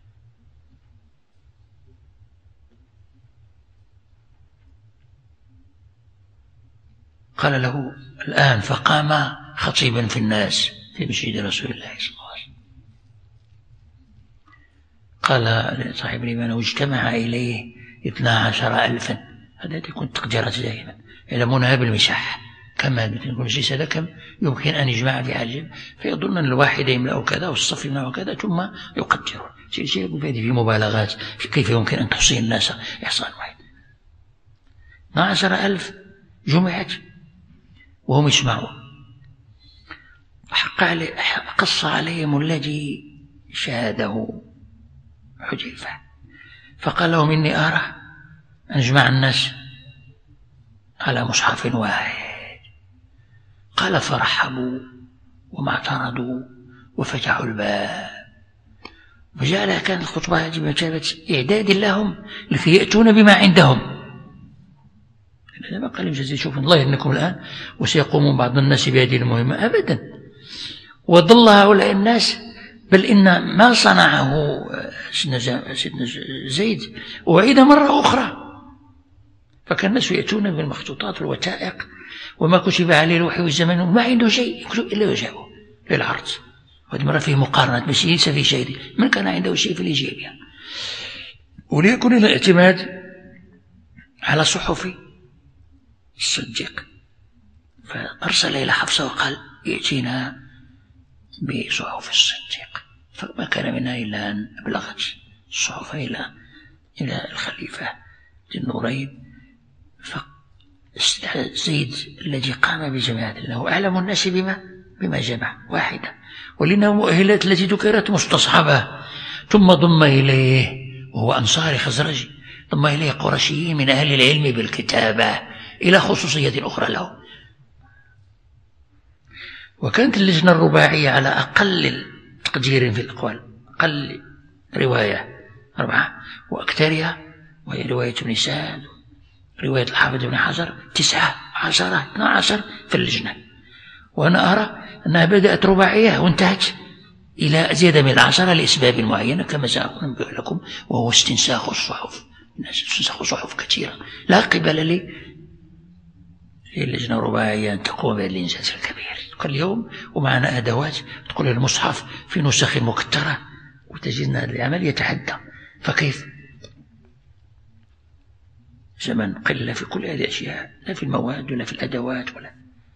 قال له الآن، فقام خطيبا في الناس في مسجد رسول الله صلى الله عليه وسلم. قال صاحب الإيمان واجتمع إليه 12,000. هذا يكون تقديرات دائما يعلمونها بالمساحة كما يكون الجيش هذا كم يمكن أن يجمع في حجم، فيظن أن الواحد يملأ كذا والصف يملأ كذا ثم يقدر. شيء يقول في مبالغات في كيف يمكن أن تحصي الناس إحصاء واحد. 12,000 جمعت وهم يسمعون. قص عليهم الذي شاهده حذيفة فقال لهم إني أرى أن نجمع الناس على مصحف واحد. قال فرحبوا وما اعترضوا وفتحوا الباب، وجعلها كانت الخطبة هذه بمثابة إعداد لهم لكي يأتون بما عندهم. ما قال لهم جزي شوفوا الله إنكم الآن وسيقومون بعض الناس بهذه المهمة أبدا. وضل هؤلاء الناس، بل إن ما صنعه سيدنا زيد وعيد مرة أخرى، فكان الناس يأتون بالمخطوطات والوثائق وما كتب عليه الوحي والزمن وما عنده شيء يكتب إلا وجهه للعرض. وهذه مرة فيه مقارنة بس ليس في شيء من كان عنده شيء فليجيب يعني. وليكن الاعتماد على صحف الصديق، فأرسل إلى حفصة وقال ائتنا بصحف الصديق، فما كان منها إلا أن أبلغت الصحف إلى الخليفة ذي النورين. زيد الذي قام بجماعة الله أعلم الناس بما جمع واحدة، ولأنه مؤهلات التي ذكرت مستصحبة. ثم ضم إليه وهو أنصاري خزرجي، ضم إليه قرشيين من أهل العلم بالكتابة إلى خصوصية أخرى له. وكانت اللجنة الرباعية على أقل تقدير في الأقوال، أقل رواية 4 وأكثرها وهي رواية ابن سعد رواية الحافظ بن حجر 9 10 12 في اللجنة. وأنا أرى أنها بدأت رباعية وانتهت إلى أزيد من 10 لأسباب معينة كما سأنبئ لكم، وهو استنساخ الصحف. الناس استنساخوا صحف كثيرة لا قبل لي اللجنة الرباعية أن تقوم بالإنجاز الكبير. اليوم ومعنا أدوات تقول المصحف في نسخ مكترة وتجدنا هذا العمل يتحدى، فكيف زمن قلة في كل هذه الأشياء، لا في المواد ولا في الأدوات ولا.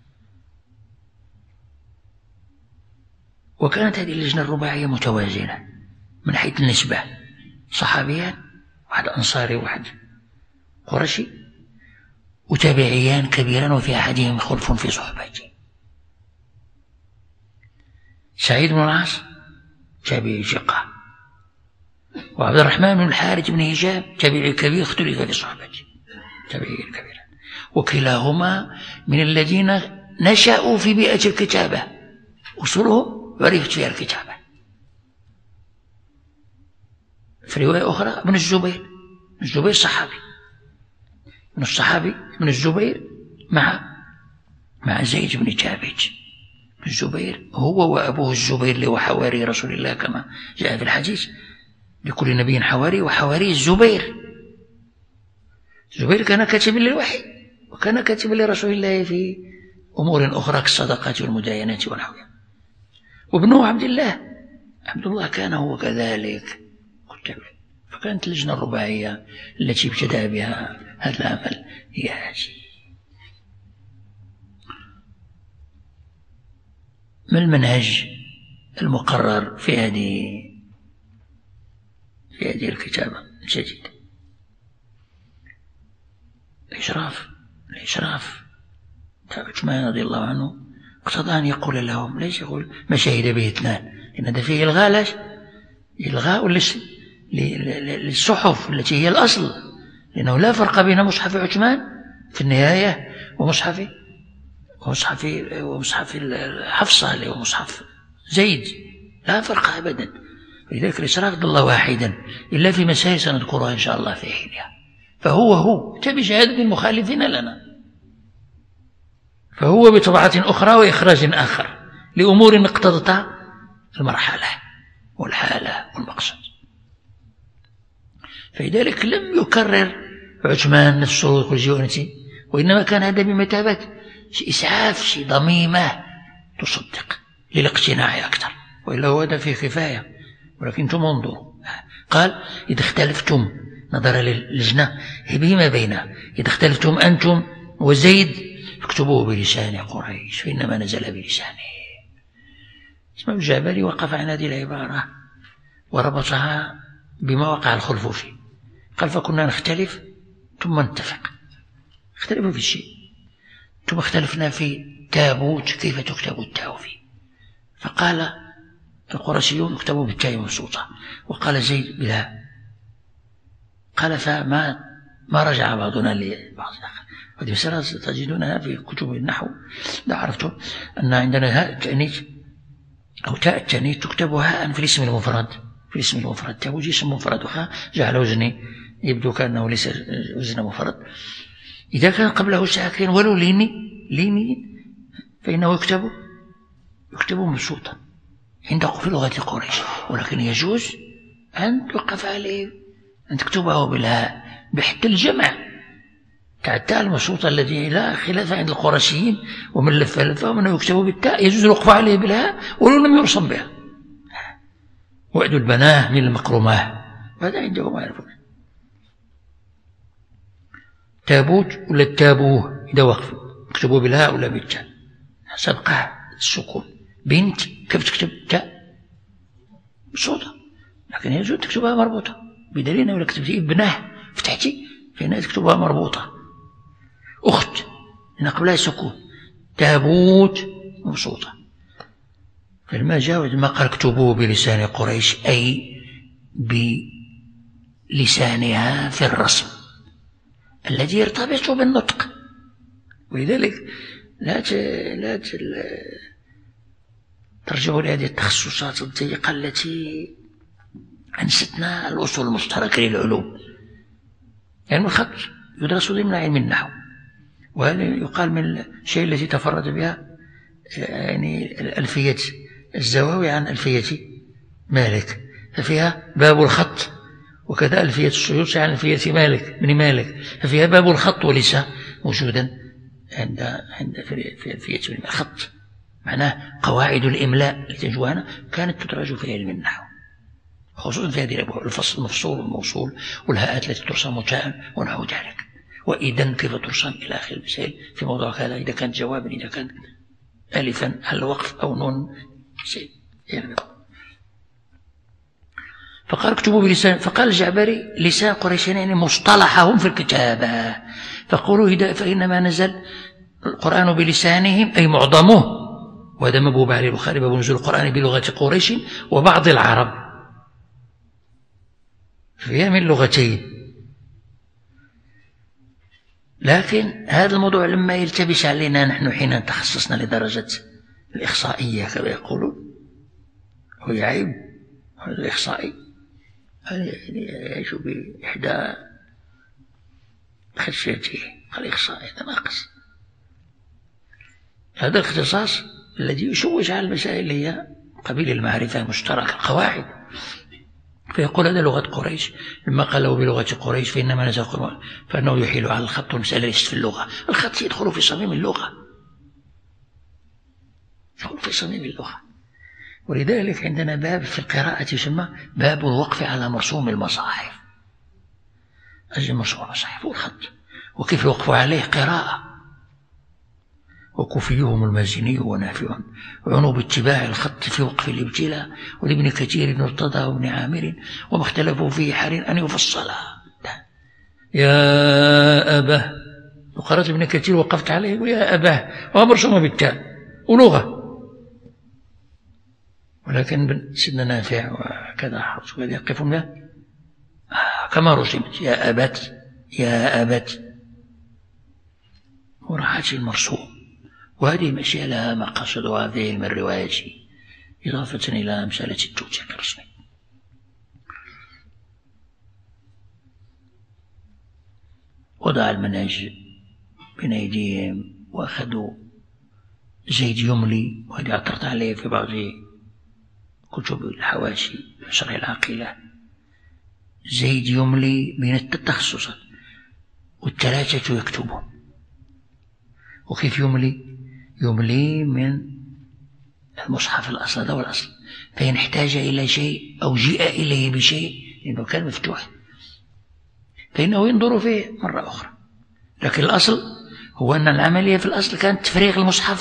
وكانت هذه اللجنة الرباعية متوازنة من حيث النسبة، صحابيان واحد أنصاري واحد قرشي وتابعيان كبيران وفي أحدهم خلف في صحبته. سعيد بن العاص تابعي ثقة، وعبد الرحمن بن الحارث بن هشام تابعي كبير اختلف في صحبته تابعي كبيرا، وكلاهما من الذين نشأوا في بيئة الكتابة، أصولهم عرفت فيها الكتابة. في رواية أخرى ابن الزبير صحابي، من الصحابي ابن الزبير مع زيد بن ثابت. الزبير هو وأبوه الزبير اللي هو حواري رسول الله كما جاء في الحديث، لكل نبي حواري وحواري الزبير. الزبير كان كاتبا للوحي وكان كاتبا لرسول الله في أمور أخرى كالصدقات والمداينات ونحوها. وابنه عبد الله كان هو كذلك كتب. فكانت اللجنة الرباعية التي ابتدأ بها هذا العمل هي هذه. ما المنهج المقرر في هذه الكتابة الجديدة؟ الإشراف عثمان رضي الله عنه اقتضى أن يقول لهم، ليس يقول ما شهد به 2، لأن هذا فيه إلغاء للصحف التي هي الأصل، لأنه لا فرق بين مصحف عثمان في النهاية ومصحف حفصة اللي هو مصحف زيد، لا فرق أبدا. لذلك الإسراف ضل واحدا إلا في مسائل سنذكرها إن شاء الله في حينها. فهو بشهادة المخالفين لنا، فهو بطبعة أخرى وإخراج آخر لأمور اقتضتها المرحلة والحالة والمقصد. فلذلك لم يكرر عثمان الشروط والجوانتي، وإنما كان هذا بمثابة إسعاف ضميمة تصدق للاقتناع أكثر، وإلا هو هذا فيه كفاية. ولكن انتم انظروا، قال إذا اختلفتم نظر للجنة بما بينها، إذا اختلفتم أنتم وزيد فاكتبوه بلسان قريش فإنما نزل بلسانه. اسمه الجابري وقف عن هذه العبارة وربطها بما وقع الخلف فيه، قال فكنا نختلف ثم نتفق. اختلفوا في الشيء ثم اختلفنا في تابوت كيف تكتب التاء فيه، فقال القرشيون اكتبوا بالتاء مبسوطة، وقال زيد بالهاء. قال فما رجع بعضنا لبعض الآخر. هذه مسألة تجدونها في كتب النحو. لا عرفتم أن عندنا هاء التأنيث أو تاء التأنيث تكتب هاء في الاسم المفرد، في الاسم المفرد تاء اسم مفرد وها جعل وزني يبدو كأنه ليس وزن مفرد. إذا كان قبله ساكن ولو ليني فإنه يكتب مبسوطا عند في لغة قريش، ولكن يجوز أن توقف عليه أن تكتبه بالهاء بحتى الجمع كالتاء المبسوطة الذي لا خلاف عند القرشيين، ومن لفهم أنه يكتب بالتاء يجوز الوقف عليه بالهاء ولو لم يرسم بها. وعد البناه من المكرماه هذا عندهم ما يعرفون. تابوت ولا التابوه إذا وقف اكتبوا بالهاء ولا بالتاء سبقه السكون. بنت كيف تكتب تاء مبسوطة، لكن يجوز تكتبها مربوطة، بدليل أنه كتبت ابناه فتحتي فإنها تكتبها مربوطة. أخت إن قبلها سكون. تابوت مبسوطة. فلما جاوز ما قال اكتبوه بلسان قريش أي بلسانها في الرسم الذي يرتبط بالنطق. ولذلك لا ترجعوا لهذه التخصصات الضيقة التي أنستنا الأصول المشتركة للعلوم. يعني الخط يدرس ضمن علم النحو، وهذا يقال من الشيء التي تفرد بها يعني ألفية الزواوي عن ألفية مالك، ففيها باب الخط، وكذا ألفية السيوطي عن ألفية مالك بن مالك ففيها باب الخط وليس موجودا عند في ألفية الخط. معناه قواعد الإملاء التي تجوانا كانت تدرج في علم النحو، خصوصا في هذه الأبواب الفصل المفصول والموصول والهاءات التي ترسم تاء ونحو ذلك، وإذا كيف ترسم إلى آخر المسائل في موضوع هذا، إذا كانت جوابا إذا كانت ألفا على الوقف أو نون شيء يعني. فقال اكتبوا بلسان. فقال الجعبري لسان قريشين يعني مصطلحهم في الكتابة، فقولوا فإنما نزل القرآن بلسانهم أي معظمه، وهذا مبوب عليه البخاري باب نزول القرآن بلغة قريش وبعض العرب فيها من لغتين. لكن هذا الموضوع لما يلتبس علينا نحن حين تخصصنا لدرجة الإخصائية كما يقولون، هو عيب هذا الإخصائي يعيش بإحدى خشيته الإخصائي هذا ناقص. هذا الاختصاص الذي يشوش على المسائل اللي هي قبيل المعرفة المشتركة القواعد، فيقول هذا لغة قريش، لما قالوا بلغة قريش فإنما نزل القرآن فإنه يحيل على الخط، والمسألة ليست في اللغة، الخط يدخل في صميم اللغة، يدخل في صميم اللغة. ولذلك عندنا باب في القراءة يسمى باب الوقف على مرسوم المصاحف. أجل مرسوم المصاحف والخط وكيف يوقف عليه قراءة. وكوفيهم المازني ونافع عنوا باتباع الخط في وقف الابتلاء، ولابن كثير مرتضى وابن عامر وما اختلفوا فيه حر أن يفصلا. يا أباه وقرأت ابن كثير وقفت عليه ويا أباه ومرسوم بالتاء ولغة، ولكن سيدنا نافع وكذا حرص وكذا يقفون به كما رسمت يا أبت يا أبت وراحت المرسوم. وهذه المشيئة لها مقاصدها في علم الرواية إضافة إلى مسألة التوثيق الرسمي. وضع المنهج بين أيديهم وأخذوا زيد يملي، وهذه اعترض عليه في بعض كتب الحواشي شرح العقيلة. زيد يملي من التخصصات والثلاثة يكتبون. وكيف يملي؟ يملي من المصحف الأصل هذا والأصل، فإن احتاج إلى شيء أو جيء إليه بشيء لأنه كان مفتوح فإنه ينظر فيه مرة أخرى. لكن الأصل هو أن العملية في الأصل كانت تفريغ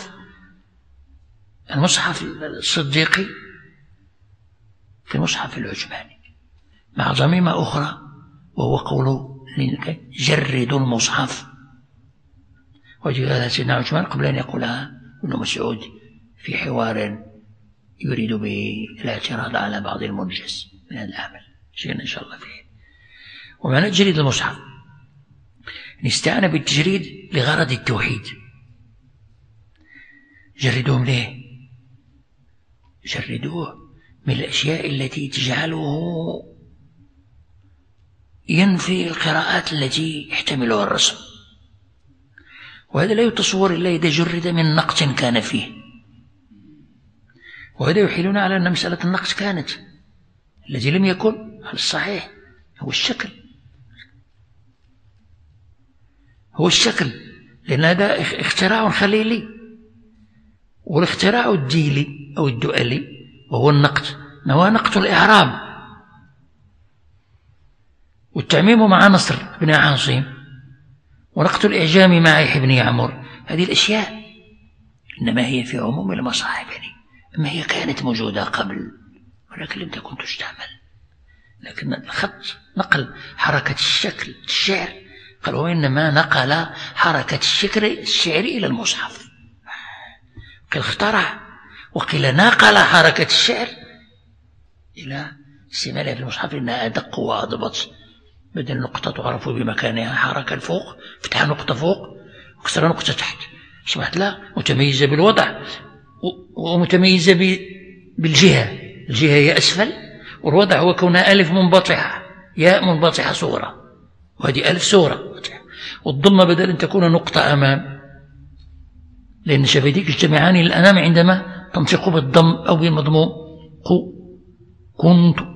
المصحف الصديقي في المصحف العجماني مع ضميمة أخرى، وهو قوله جردوا المصحف. وجاء سيدنا عثمان قبل أن يقولها ابن مسعود في حوار يريد به الاعتراض على بعض المنجز من العمل، شيء إن شاء الله فيه. ومعنى تجريد المصحف استعان بالتجريد لغرض التوحيد. جردوهم ليه؟ جردوه من الأشياء التي تجعله ينفي القراءات التي يحتملها الرسم، وهذا لا يتصور إلا إذا جرد من نقص كان فيه. وهذا يحيلنا على أن مسألة النقص كانت الذي لم يكن على الصحيح هو الشكل، لأن هذا اختراع خليلي. والاختراع الديلي أو الدؤلي وهو النقد، هو نقد الإعراب والتعميم مع نصر بن عاصم ونقد الإعجام مع يحيى بن يعمر. هذه الأشياء إنما هي في عموم المصاحف، أما هي كانت موجودة قبل ولكن لم تكن تستعمل. لكن الخط نقل حركة الشعر قال وإنما نقل حركة الشعر إلى المصحف. قيل اخترع وقيل نقل حركة الشعر إلى استعمالها في المصحف، إنها أدق وأضبط. بدل نقطة تعرف بمكانها حركة الفوق، فتحها نقطة فوق وكسرها نقطة تحت، أصبحت لا متميزة بالوضع ومتميزة بالجهة. الجهة هي أسفل، والوضع هو كونها ألف منبطحة ياء منبطحة صورة، وهذه ألف صورة. والضمة بدل أن تكون نقطة أمام، لأن شفتيك اجتمعان الأمام عندما تنطق بالضم أو بالمضموم. كنت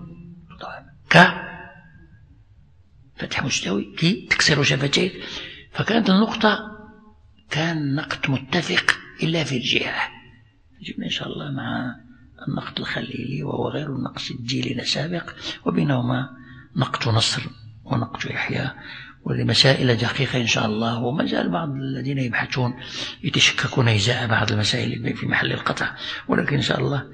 فتح مستوي كي تكسر شفتيك، فكانت النقطة كان نقد متفق إلا في الجهة. جبنا إن شاء الله مع النقد الخليلي وهو غير النقد الديلي سابق، وبينهما نقد نصر ونقد يحيى، ولمسائل دقيقة إن شاء الله. وما زال بعض الذين يبحثون يتشككون إزاء بعض المسائل في محل القطع، ولكن إن شاء الله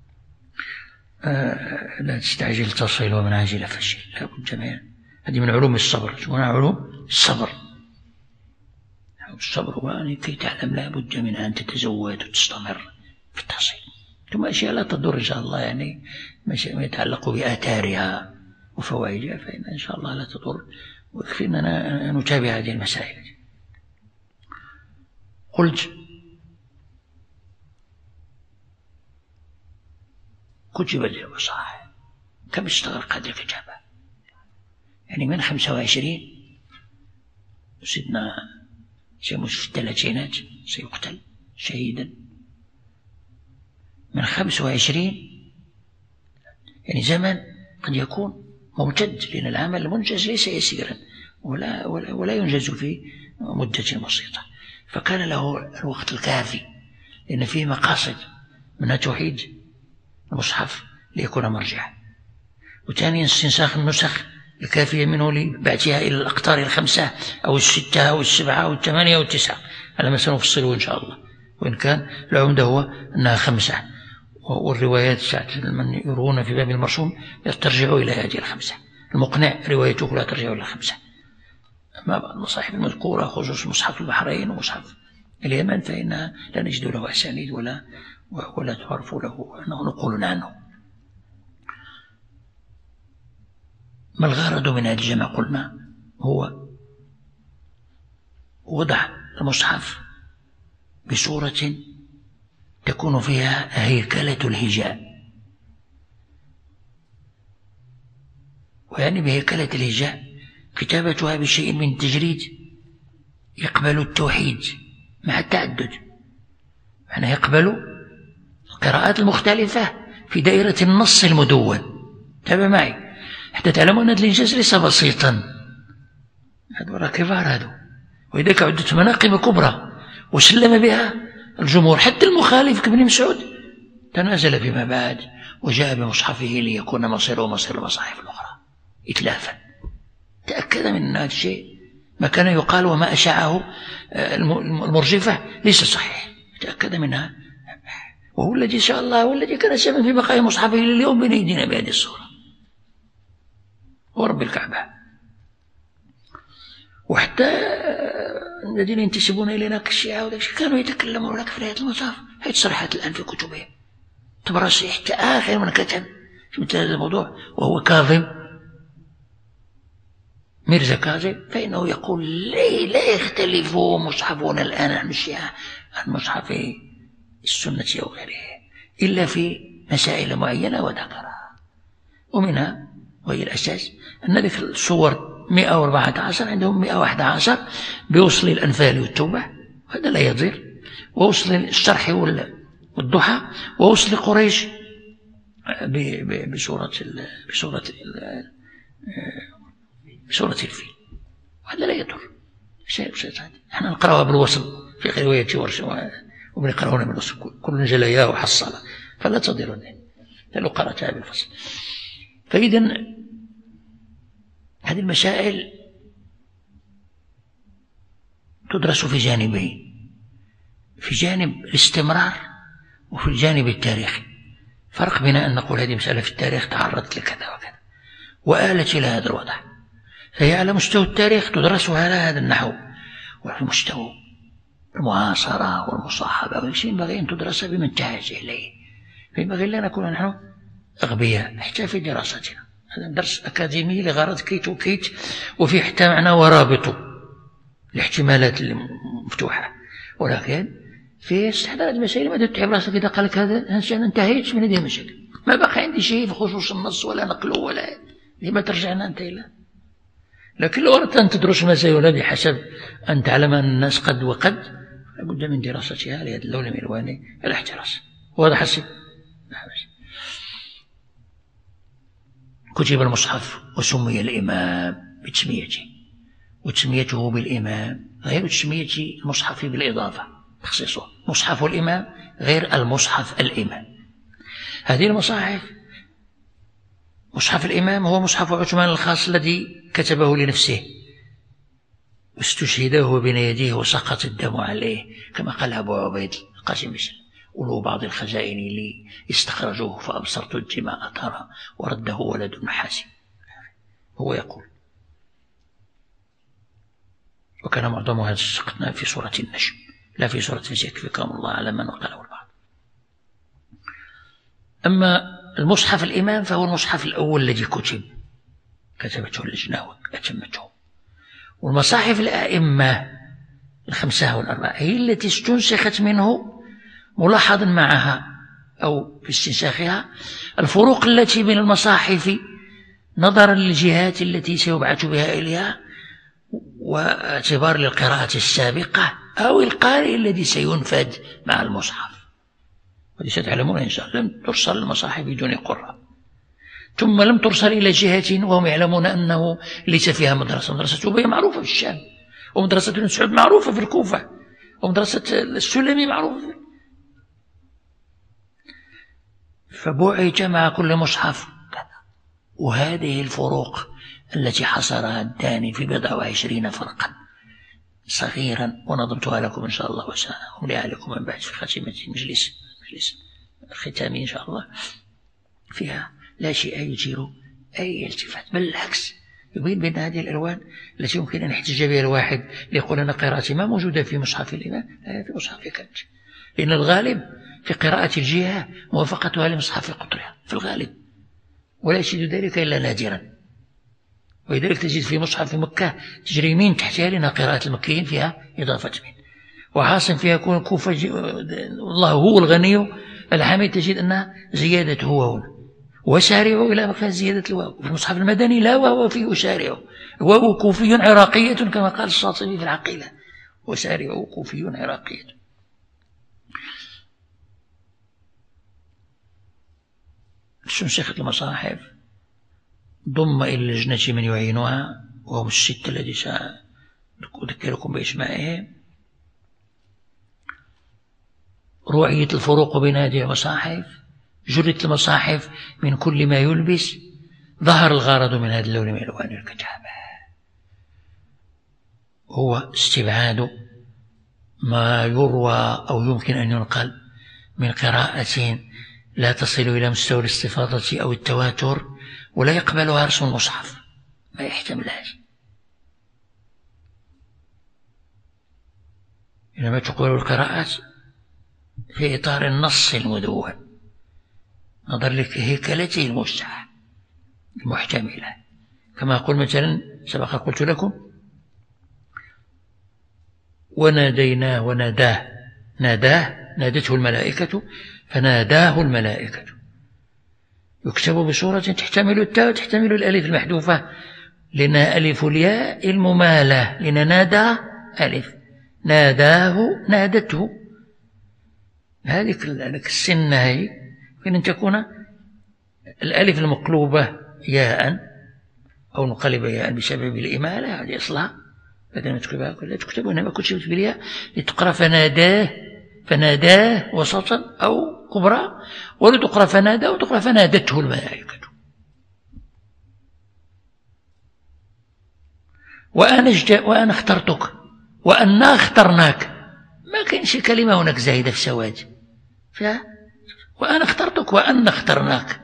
لا تستعجل تصل ومن عاجل فشل. لابد من هذه من علوم الصبر. شو علوم الصبر؟ الصبر هو أن كي تعلم لابد من أن تتزود وتستمر في التحصيل. ثم أشياء لا تضر إن شاء الله، يعني ما يتعلق بآثارها وفوائدها فإن إن شاء الله لا تضر، ويكفينا نتابع هذه المسائل. قلت كتبت المصاحف، كم استغرق هذه الكتابة؟ يعني من 25 سيدنا سيموت في الثلاثينات سيقتل شهيدا. من 25 يعني زمن قد يكون ممتد، لأن العمل المنجز ليس يسيرا ولا ينجز في مدة بسيطة، فكان له الوقت الكافي، لأن فيه مقاصد منها توحيد المصحف ليكون مرجعا، وثانيا استنساخ النسخ الكافية منه لبعثها إلى الأقطار الخمسة أو الستة أو السبعة أو الثمانية أو التسعة على ما سنفصله إن شاء الله، وإن كان العمدة هو أنها 5. والروايات من يرون في باب المرسوم ترجع إلى هذه 5. المقنع روايته لا ترجع إلى 5. أما بعض المصاحف المذكورة خصوص مصحف البحرين ومصحف اليمن فإنها لا نجد له أسانيد ولا تعرف له نقول عنه. ما الغرض من هذا الجمع؟ قلنا هو وضع المصحف بصورة تكون فيها هيكلة الهجاء، ويعني بهيكلة الهجاء كتابتها بشيء من التجريد يقبل التوحيد مع التعدد، يعني يقبل القراءات المختلفة في دائرة النص المدون. تابع معي حتى تعلموا أن الإنجاز ليس بسيطا، هذا كبار هذا، وإذا عدة مناقب كبرى وسلم بها الجمهور، حتى المخالف كابن مسعود تنازل فيما بعد وجاء بمصحفه ليكون مصيره مصير المصاحف الأخرى إتلافا. تأكد من هذا الشيء. ما كان يقال وما أشاعه المرجفة ليس صحيح، تأكد منها، وهو الذي إن شاء الله هو الذي كان سببا في بقاء مصحفه لليوم بين أيدينا بهذه الصورة، ورب الكعبة. وحتى الذين ينتسبون إلينا كالشيعة كانوا يتكلمون لك في هذا المصحف، هي تصريحات الآن في كتبهم. طبراسي حتى آخر من كتب في مثل هذا الموضوع، وهو كاظم ميرزا كاظم، فإنه يقول لا يختلف مصحفنا الآن عن الشيعة عن مصحف السنة أو غيره إلا في مسائل معينة وذكرها، ومنها وهي الأساس أن ذكر الصور 114 عندهم 111 بوصل الأنفال والتوبة، هذا لا يضر، ووصل الشرح والضحى، ووصل قريش بسورة الفيل، وهذا لا يضر. نحن نقرأها بالوصل في رواية ورش، وبنقرأها بالوصل كل جلايا وحصلة، فلا تضر ذلك لو قرأتها بالفصل. فإذن هذه المسائل تدرس في جانبين، في جانب الاستمرار وفي الجانب التاريخي. فرق بين أن نقول هذه مسألة في التاريخ تعرضت لكذا وكذا وآلت إلى هذا الوضع، فهي على مستوى التاريخ تدرسها على هذا النحو، وعلى مستوى المعاصرة والمصاحبة ينبغي أن تدرس بمنتهج إليه، فينبغي أن لا نكون نحن أغبياء حتى في دراستنا. هذا درس أكاديمي لغرض كيت وكيت، وفي حتى معنى ورابطه الاحتمالات المفتوحة، ولكن في استحضار المسائل ما تتعب راسك إذا قال لك هذا الإنسان انتهيت من هذه المشاكل، ما بقى عندي شيء في خصوص النص ولا نقله ولا لما ترجعنا أنت إلى. لكن لو أردت أن تدرس المسائل بحسب أن تعلم أن الناس قد وقد، لابد من دراستها لهذا اللون من ألوان الاحتراس. وهذا حسب كتب المصحف وسمي الإمام بتسميته، وتسميته بالإمام غير تسمية المصحف بالإضافة، تخصيصه مصحف الإمام غير المصحف الإمام. هذه المصاحف، مصحف الإمام هو مصحف عثمان الخاص الذي كتبه لنفسه واستشهده بين يديه وسقط الدم عليه، كما قال أبو عبيد القاسم بن سلام: أولو بعض الخزائن لي استخرجوه فأبصرت الدماء ترى ورده ولد النحاس. هو يقول، وكان معظمها سقطنا في سورة النجم لا في سورة سيكفيكم الله على من وقاله البعض. أما المصحف الإمام فهو المصحف الأول الذي كتبته اللجنة وأتمته. والمصاحف الأئمة الخمسة والأربعة هي التي استنسخت منه، ملاحظا معها أو في استنساخها الفروق التي بين المصاحف نظرا للجهات التي سيبعث بها إليها، واعتبار للقراءة السابقة أو القارئ الذي سينفذ مع المصحف. ولستعلمون إن شاء الله لم ترسل المصاحف بدون قراء، ثم لم ترسل إلى جهة وهم يعلمون أنه ليس فيها مدرسة أبي معروفة في الشام، ومدرسة ابن سعود معروفة في الكوفة، ومدرسة السلمي معروفة. فبعث مع كل مصحف كذا. وهذه الفروق التي حصرها الداني في 24 فرقا صغيرا، ونظمتها لكم إن شاء الله وسأمليها لكم من بعد في خاتمة مجلس الختامي إن شاء الله، فيها لا شيء يجير أي التفات، بل العكس، يبين بين هذه الألوان التي يمكن أن يحتج بها الواحد ليقول أن قراءتي ما موجودة في مصحف الإمام، لا في مصحف كنج، لأن الغالب في قراءة الجهة موافقتها لمصحف قطرها في الغالب، ولا يجد ذلك إلا نادرا. ولذلك تجد في مصحف مكة تجري مين تحتها، لأن قراءة المكيين فيها إضافة مين، وعاصم فيها يكون كوفة والله هو الغني الحميد تجد أنها زيادة هو هنا، وسارعوا إلى مكان زيادة الواو. في المصحف المدني لا واو فيه سارعوا، واو كوفي عراقية كما قال الشاطبي في العقيلة، وسارعوا كوفي عراقية. استنسخت المصاحف، ضم إلى اللجنة من يعينها وهم الستة الذي سأذكركم باسمائهم. رعيت الفروق بين هذه المصاحف، جردت المصاحف من كل ما يلبس، ظهر الغرض من هذا اللون من ألوان الكتابة. هو استبعاد ما يروى أو يمكن أن ينقل من قراءة لا تصل إلى مستوى الاستفاضة أو التواتر ولا يقبلها رسم المصحف، ما يحتملهاش. إنما تقول القراءات في إطار النص المدون نظر لهيكلته الموسعة المحتملة، كما أقول مثلا سبق قلت لكم وناديناه وناداه، نادته الملائكة فناداه الملائكة، يكتب بصورة تحتمل التاء وتحتمل الألف المحذوفة، لأن ألف الياء الممالة، لأن نادى ألف، ناداه نادته. هذه السنة هي يمكن أن تكون الألف المقلوبة ياء أو نقلب ياء بسبب الإمالة، هذه أصلها بدل ما تكتبها كلها تكتب، إنما كتبت بالياء لتقرأ فناداه وسطا أو كبرى، ولا تقرأ فنادى وتقرأ فنادته الملائكة. وأنا اخترتك وأنا اخترناك، ما كاينش كلمة هناك زايدة في سواد، وأنا اخترتك وأنا اخترناك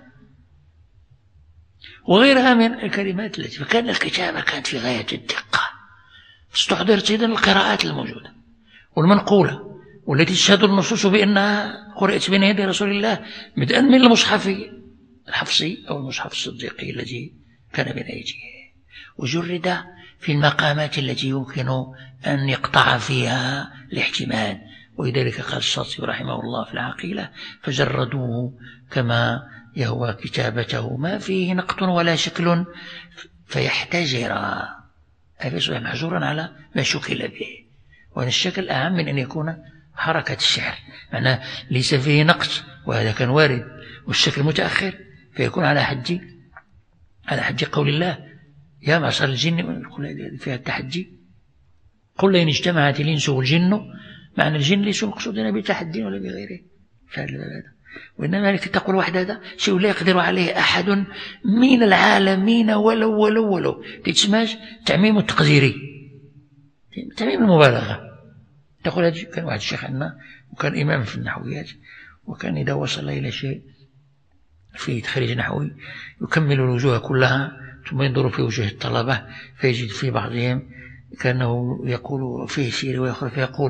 وغيرها من الكلمات التي فكان الكتابة كانت في غاية الدقة. استحضرت إذن القراءات الموجودة والمنقولة والتي تشهد النصوص بأنها قرأت بين يدي رسول الله، بدءا من المصحف الحفصي أو المصحف الصديقي الذي كان بين يديه، وجرد في المقامات التي يمكن أن يقطع فيها الاحتمال، ولذلك قال الشاطبي رحمه الله في العقيلة فجردوه كما يهوى كتابته ما فيه نقط ولا شكل فيحتجر، فيصبح محجورا على ما شكل به. وأن الشكل أهم من أن يكون حركة الشعر، معناه ليس فيه نقص وهذا كان وارد، والشكل متأخر فيكون على حد قول الله يا معشر الجن، فيها التحدي قل لئن اجتمعت الإنس والجن، معنى الجن ليسوا مقصودين بتحدي ولا بغيره، وإنما تقول واحد هذا شيء لا يقدر عليه أحد من العالمين ولو تسماش تعميم التقديري، تعميم المبالغة. تقول هذا كان واحد الشيخ عندنا وكان إمام في النحويات، وكان إذا وصل إلى شيء في تخريج نحوي يكمل الوجوه كلها ثم ينظر في وجوه الطلبة فيجد في بعضهم كأنه يقول فيه شيء ويخرج فيقول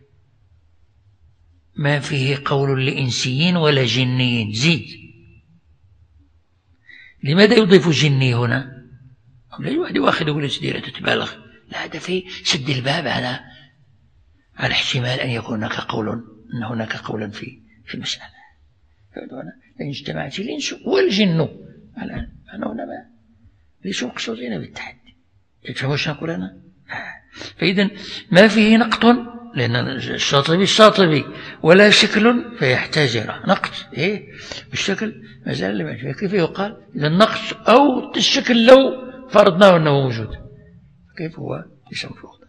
ما فيه قول لإنسيين ولا جنيين، زيد. لماذا يضيف جني هنا؟ لا واحد واخذ يقول سديرة تتبالغ، لا هذا فيه سد الباب على احتمال أن يكون هناك قولا في المسألة. لأن اجتمعت الإنس والجن الآن أنا هنا ما ليسوا مقصودين بالتحدي، يفهموا شنو نقول أنا؟ فإذا ما فيه نقط لأن الشاطبي ولا شكل فيحتاج إلى نقص، بالشكل ما زال لما فيه. كيف يقال إذا النقص أو الشكل لو فرضناه أنه موجود كيف هو ليس موجود؟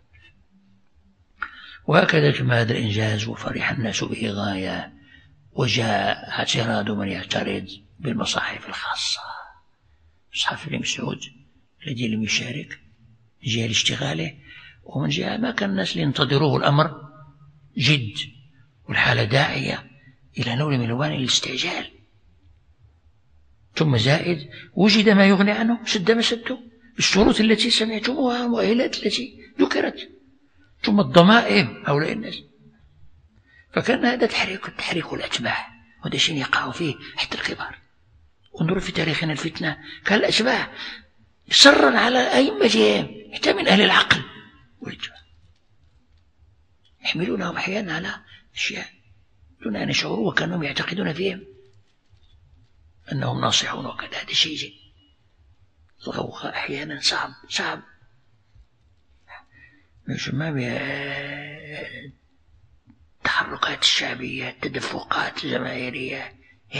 وهكذا تم هذا الإنجاز وفرح الناس به غاية، وجاء اعتراض من يعترض بالمصاحف الخاصة، مصحف ابن مسعود الذي لم يشارك من جهة اشتغاله، ومن جهة ما كان الناس ينتظروه الأمر جد والحالة داعية إلى نوع من ألوان الاستعجال. ثم زائد وجد ما يغني عنه سد ما سده بالشروط التي سمعتموها والمؤهلات التي ذكرت، ثم الضمائم هؤلاء الناس. فكان هذا تحريك الأتباع، وهذا شيء يقع فيه حتى الكبار. انظروا في تاريخنا الفتنة كان الأتباع سرا على أئمتهم حتى من أهل العقل والإجماع يحملونهم أحيانا على أشياء دون أن يشعروا، وكانهم يعتقدون فيهم أنهم ناصحون وكذا. هذا شيء جيد. الغوغاء أحيانا صعب يسمى التحركات الشعبية، التدفقات الجماهيرية،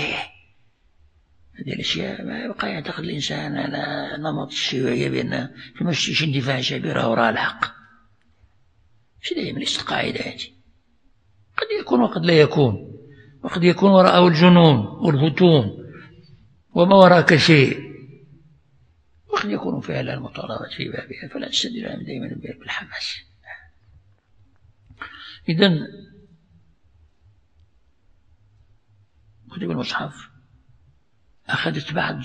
هذه الأشياء ما يبقى يعتقد الإنسان على نمط الشيوعية بأن في مشيش اندفاع شعبي وراء الحق. مش دائما ليست قاعدة هذه، قد يكون وقد لا يكون، وقد يكون وراءه الجنون والفتون وما وراءك شيء، وقد يكون فعلا المطالبة في بابها، فلا تستدل دائما بالحماس. إذن كتب المصحف أخذت بعض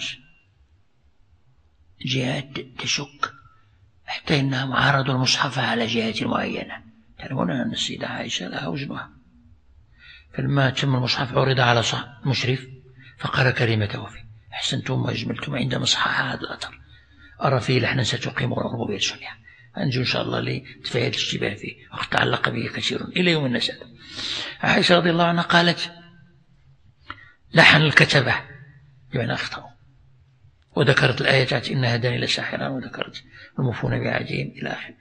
جهات تشك حتى إنهم عارضوا المصحف على جهات معينة. تعلمون أن السيدة عائشة لها وزنها، فلما تم المصحف عرض على مشرف فقال كلمته فيه: أحسنتم وأجملتم عندما صحح هذا الأثر، أرى فيه لحنا ستقيم ربوبية الشريعة. أنجو إن شاء الله لتفاية الاشتباه فيه، وقد تعلق به كثير إلى يوم النسب. عائشة رضي الله عنها قالت: لحن الكتبة بمعنى أخطأوا، وذكرت الآيات إن هداني لساحران، وذكرت الموفون بعهدهم إلى آخره.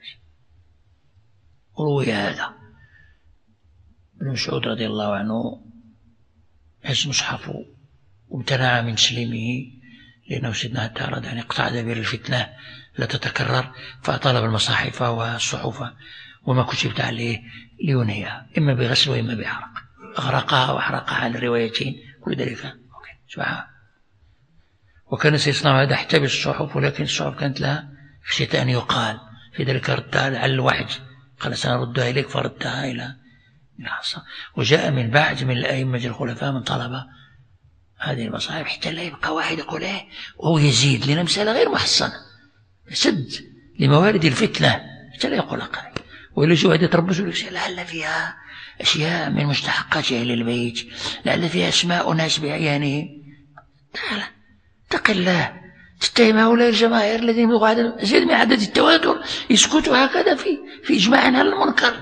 وروي هذا. ابن مسعود رضي الله عنه عز مصحفه وامتنع من تسليمه لأنه سيدنا أراد أن يقطع دابير الفتنة لا تتكرر، فطلب المصاحف والصحف وما كتبت عليه لينهيها إما بغسل وإما بحرق، أغرقها وأحرقها على الروايتين، كل ذلك سبحانه. وكان سيصنع هذا حتى بالصحف، ولكن الصحف كانت لها خشية أن يقال، في ذلك ردها على الوحج، قال سنردها إليك فردها إلى الحصى. وجاء من بعد من الأئمة الخلفاء من طلب هذه المصاحف حتى لا يبقى واحد يقول إيه وهو يزيد، لأن مسألة غير محصنة، سد لموارد الفتنة حتى لا يقول قائل. وإلا شو هذه تربصوا لك لعل فيها أشياء من مستحقات أهل البيت، لعل فيها أسماء ناس بعيانهم. تعالى اتق الله، تتهم هؤلاء الجماهير الذين يبلغوا زيد من عدد التواتر يسكتوا هكذا في إجماع على المنكر.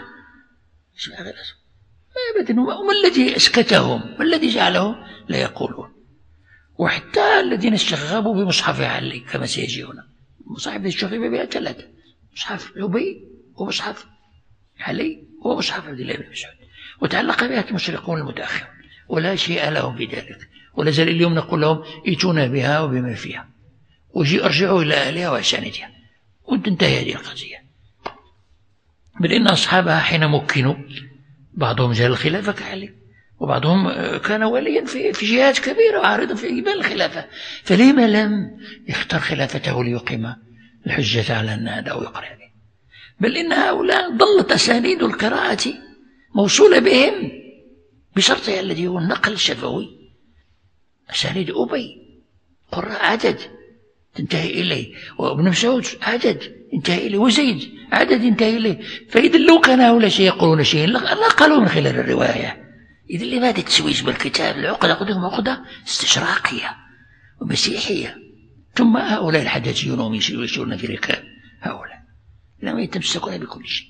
ما أبدا، وما الذي أسكتهم؟ ما الذي جعلهم لا يقولون؟ وحتى الذين استغربوا بمصحف علي كما سيجي هنا، مصحف استغرب بها ثلاثة: مصحف أبي ومصحف علي ومصحف عبد الله بن مسعود، وتعلق بها المشرقون المتأخرون ولا شيء لهم بذلك، ولا زال اليوم نقول لهم ائتونا بها وبما فيها، ارجعوا إلى أهلها وأساندها، وتنتهي هذه القضية. بل إن أصحابها حين مكنوا بعضهم جاء الخلافة كعلي، وبعضهم كان وليا في جهات كبيرة وعارضا في إيمان الخلافة، فلما لم يختار خلافته ليقيم الحجة على الناس أو يقرأ به؟ بل إن هؤلاء ضلت أسانيد القراءة موصولة بهم بشرطها الذي هو النقل الشفوي. أسانيد أبي قراء عدد تنتهي إليه، وابن مسعود عدد ينتهي إليه، وزيد عدد ينتهي إليه. فإذا لو كان هؤلاء شيء يقولون شيء لا قالوا من خلال الرواية. إذا لماذا التسويج بالكتاب؟ العقدة قدهم عقدة استشراقية ومسيحية. ثم هؤلاء الحداثيون هم يشيرون في ركاب هؤلاء لم يتمسكون بكل شيء.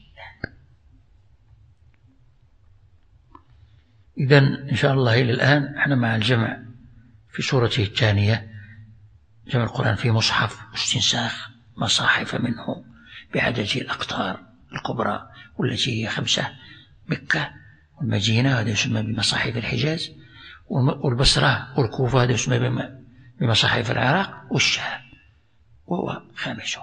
إذن إن شاء الله إلى الآن احنا مع الجمع في سورته الثانية، جمع القرآن في مصحف واستنساخ مصاحف منه بعدد الأقطار الكبرى والتي هي 5: مكة والمدينة هذا يسمى بمصاحف الحجاز، والبصرة والكوفة هذا يسمى بمصاحف العراق، والشام وهو 5.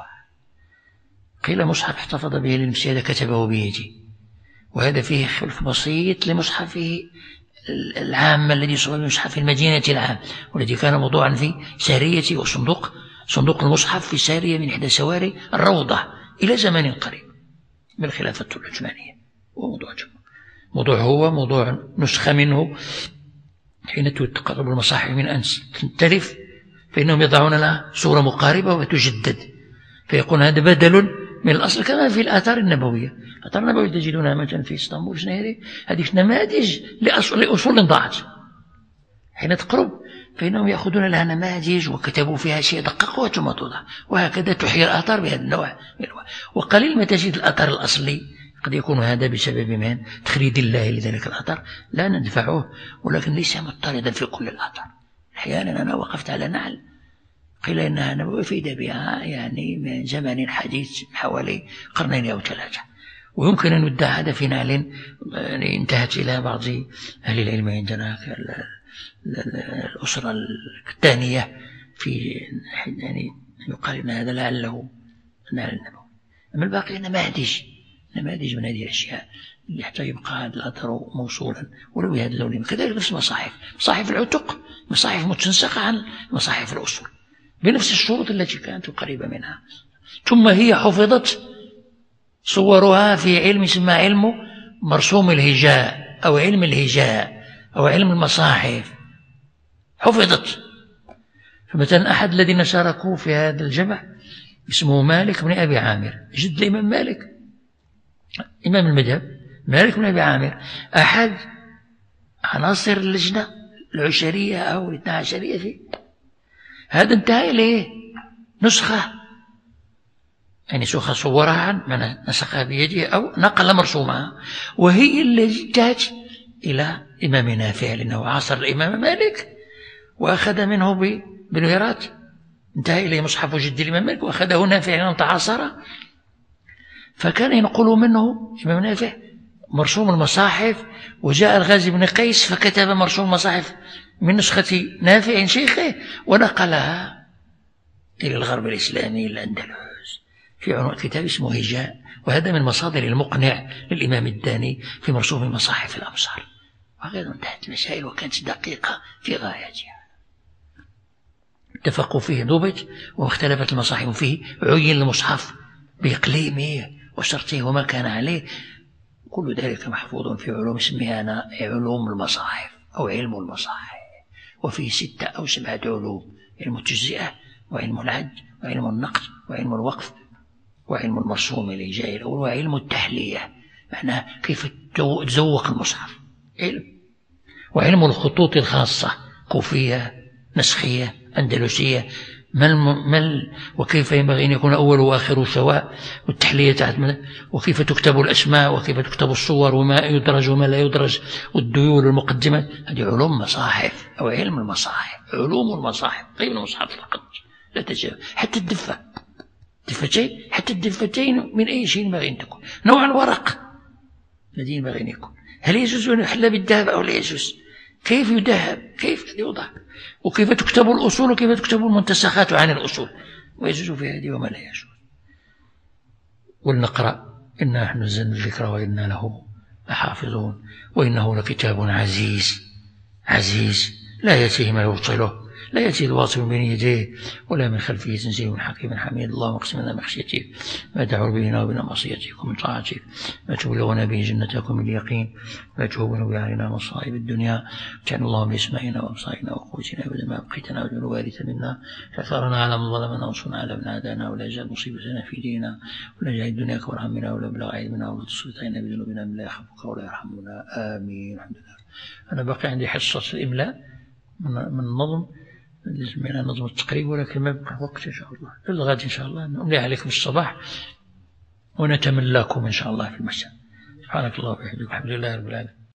قيل مصحف احتفظ به للمسي هذا كتبه بيده، وهذا فيه خلف بسيط لمصحفه العام الذي يسمى بمصحف المدينة العام، والذي كان موضوعا في سارية صندوق المصحف في سارية من إحدى سواري الروضة إلى زمن قريب من الخلافة العثمانية. موضوع هو موضوع نسخة منه حين تقرب المصاحف من أن تنتلف فإنهم يضعون لها صورة مقاربة وتجدد، فيكون هذا بدل من الأصل، كما في الآثار النبوية. الآثار النبوية تجدونها مثلا في اسطنبول شنيري، هذه نماذج لأصول ضاعت. حين تقرب فإنهم يأخذون لها نماذج وكتبوا فيها شيء دققوا ثم توضع، وهكذا تحيي الآثار بهذا النوع. وقليل ما تجد الآثار الأصلي، قد يكون هذا بسبب من تخريد الله لذلك الآثار، لا ندفعه، ولكن ليس مضطردا في كل الآثار. أحيانا أنا وقفت على نعل قيل إنها نبوة أفيد بها يعني من زمن حديث حوالي 2 أو 3، ويمكن أن يدعى هذا في نعل يعني انتهت إلى بعض أهل العلم عندنا الأسرة الثانية في يعني يقال إن هذا لعله نعل النبوي. أما الباقي نماذج من هذه الأشياء اللي حتى يبقى هذا الأثر موصولا ولو بهذا اللون. كذلك نفس مصاحف العتق، مصاحف متنسخة عن مصاحف الأصول بنفس الشروط التي كانت قريبة منها، ثم هي حفظت صورها في علم اسمه علم مرسوم الهجاء أو علم الهجاء أو علم المصاحف حفظت. فمثلا أحد الذين شاركوا في هذا الجمع اسمه مالك بن أبي عامر، جد الإمام مالك إمام المذهب، مالك بن أبي عامر أحد عناصر اللجنة العشرية أو الاثنى عشرية فيه. هذا انتهى إليه نسخة، يعني نسخة صورها عن نسخها بيده أو نقل مرسومها، وهي التي انتهت إلى إمام نافع، لأنه عاصر الإمام مالك وأخذ منه بالوراث، انتهى إليه مصحف جد الإمام مالك وأخذه نافع لأنه تعاصر، فكان ينقل منه إمام نافع مرسوم المصاحف. وجاء الغازي بن قيس فكتب مرسوم المصاحف من نسخة نافع شيخه ونقلها إلى الغرب الإسلامي الأندلس في عنوان كتاب اسمه هجاء. وهذا من مصادر المقنع للإمام الداني في مرسوم مصاحف الأمصار. وهكذا انتهت المسائل وكانت دقيقة في غايتها. اتفقوا فيه ضبط واختلفت المصاحف فيه، عين المصحف بإقليمه وشرطه وما كان عليه، كل ذلك محفوظ في علوم اسمها أنا علوم المصاحف أو علم المصاحف. وفيه 6 أو 7 علوم: علم التجزئة وعلم العد وعلم النقد وعلم الوقف وعلم المرسوم الهجائي الأول وعلم التحلية، معناه كيف تزوق المصحف، وعلم الخطوط الخاصة كوفية نسخية أندلسية، وكيف ينبغي أن يكون أول وآخر سواء، والتحلية وكيف تكتب الأسماء وكيف تكتب الصور وما يدرج وما لا يدرج والديول والمقدمات. هذه علوم مصاحف أو علم المصاحف، علوم المصاحف غير المصحف فقط لا تجاوز. حتى دفتين، حتى الدفتين من أي شيء ينبغي أن تكون، نوع الورق الذي ينبغي أن يكون، هل يجوز أن يحل بالذهب أو لا يجوز، كيف يذهب، كيف يوضع، وكيف تكتب الأصول وكيف تكتب المنتسخات عن الأصول، ويجوز في هذه وما لا يجوز. ولنقرأ إنا نحن نزلنا الذكر وإنا له لحافظون وإنه لكتاب عزيز لا يأتيه ما يبطله، لا يأتي الواصل من بين يديه ولا من خلفه تنزيل من حكيم حميد. اللهم اقسم لنا مخشيتك ما تحول بيننا وبين معصيتك، ومن طاعتك ما تبلغنا به جنتك من اليقين، ما تهون به علينا مصائب الدنيا. وجعل اللهم بأسمائنا وأبصارنا وقوتنا أبدا ما أبقيتنا، واجعل الوارث منا، فثارنا على من ظلمنا وانصرنا على من عادانا، ولا تجعل مصيبتنا في ديننا، ولا تجعل الدنيا أكبر همنا ولا مبلغ علمنا، ولا تسلط علينا بذنوبنا من لا يخافك ولا يرحمنا. آمين. الحمد لله. أنا باقي عندي حصة الإملاء من النظم، من نظم التقريب، ولكن ما بقى وقت إن شاء الله. الغد إن شاء الله نملي عليكم الصباح ونتملاكم إن شاء الله في المساء. سبحانك اللهم وبحمدك، الحمد لله رب العالمين.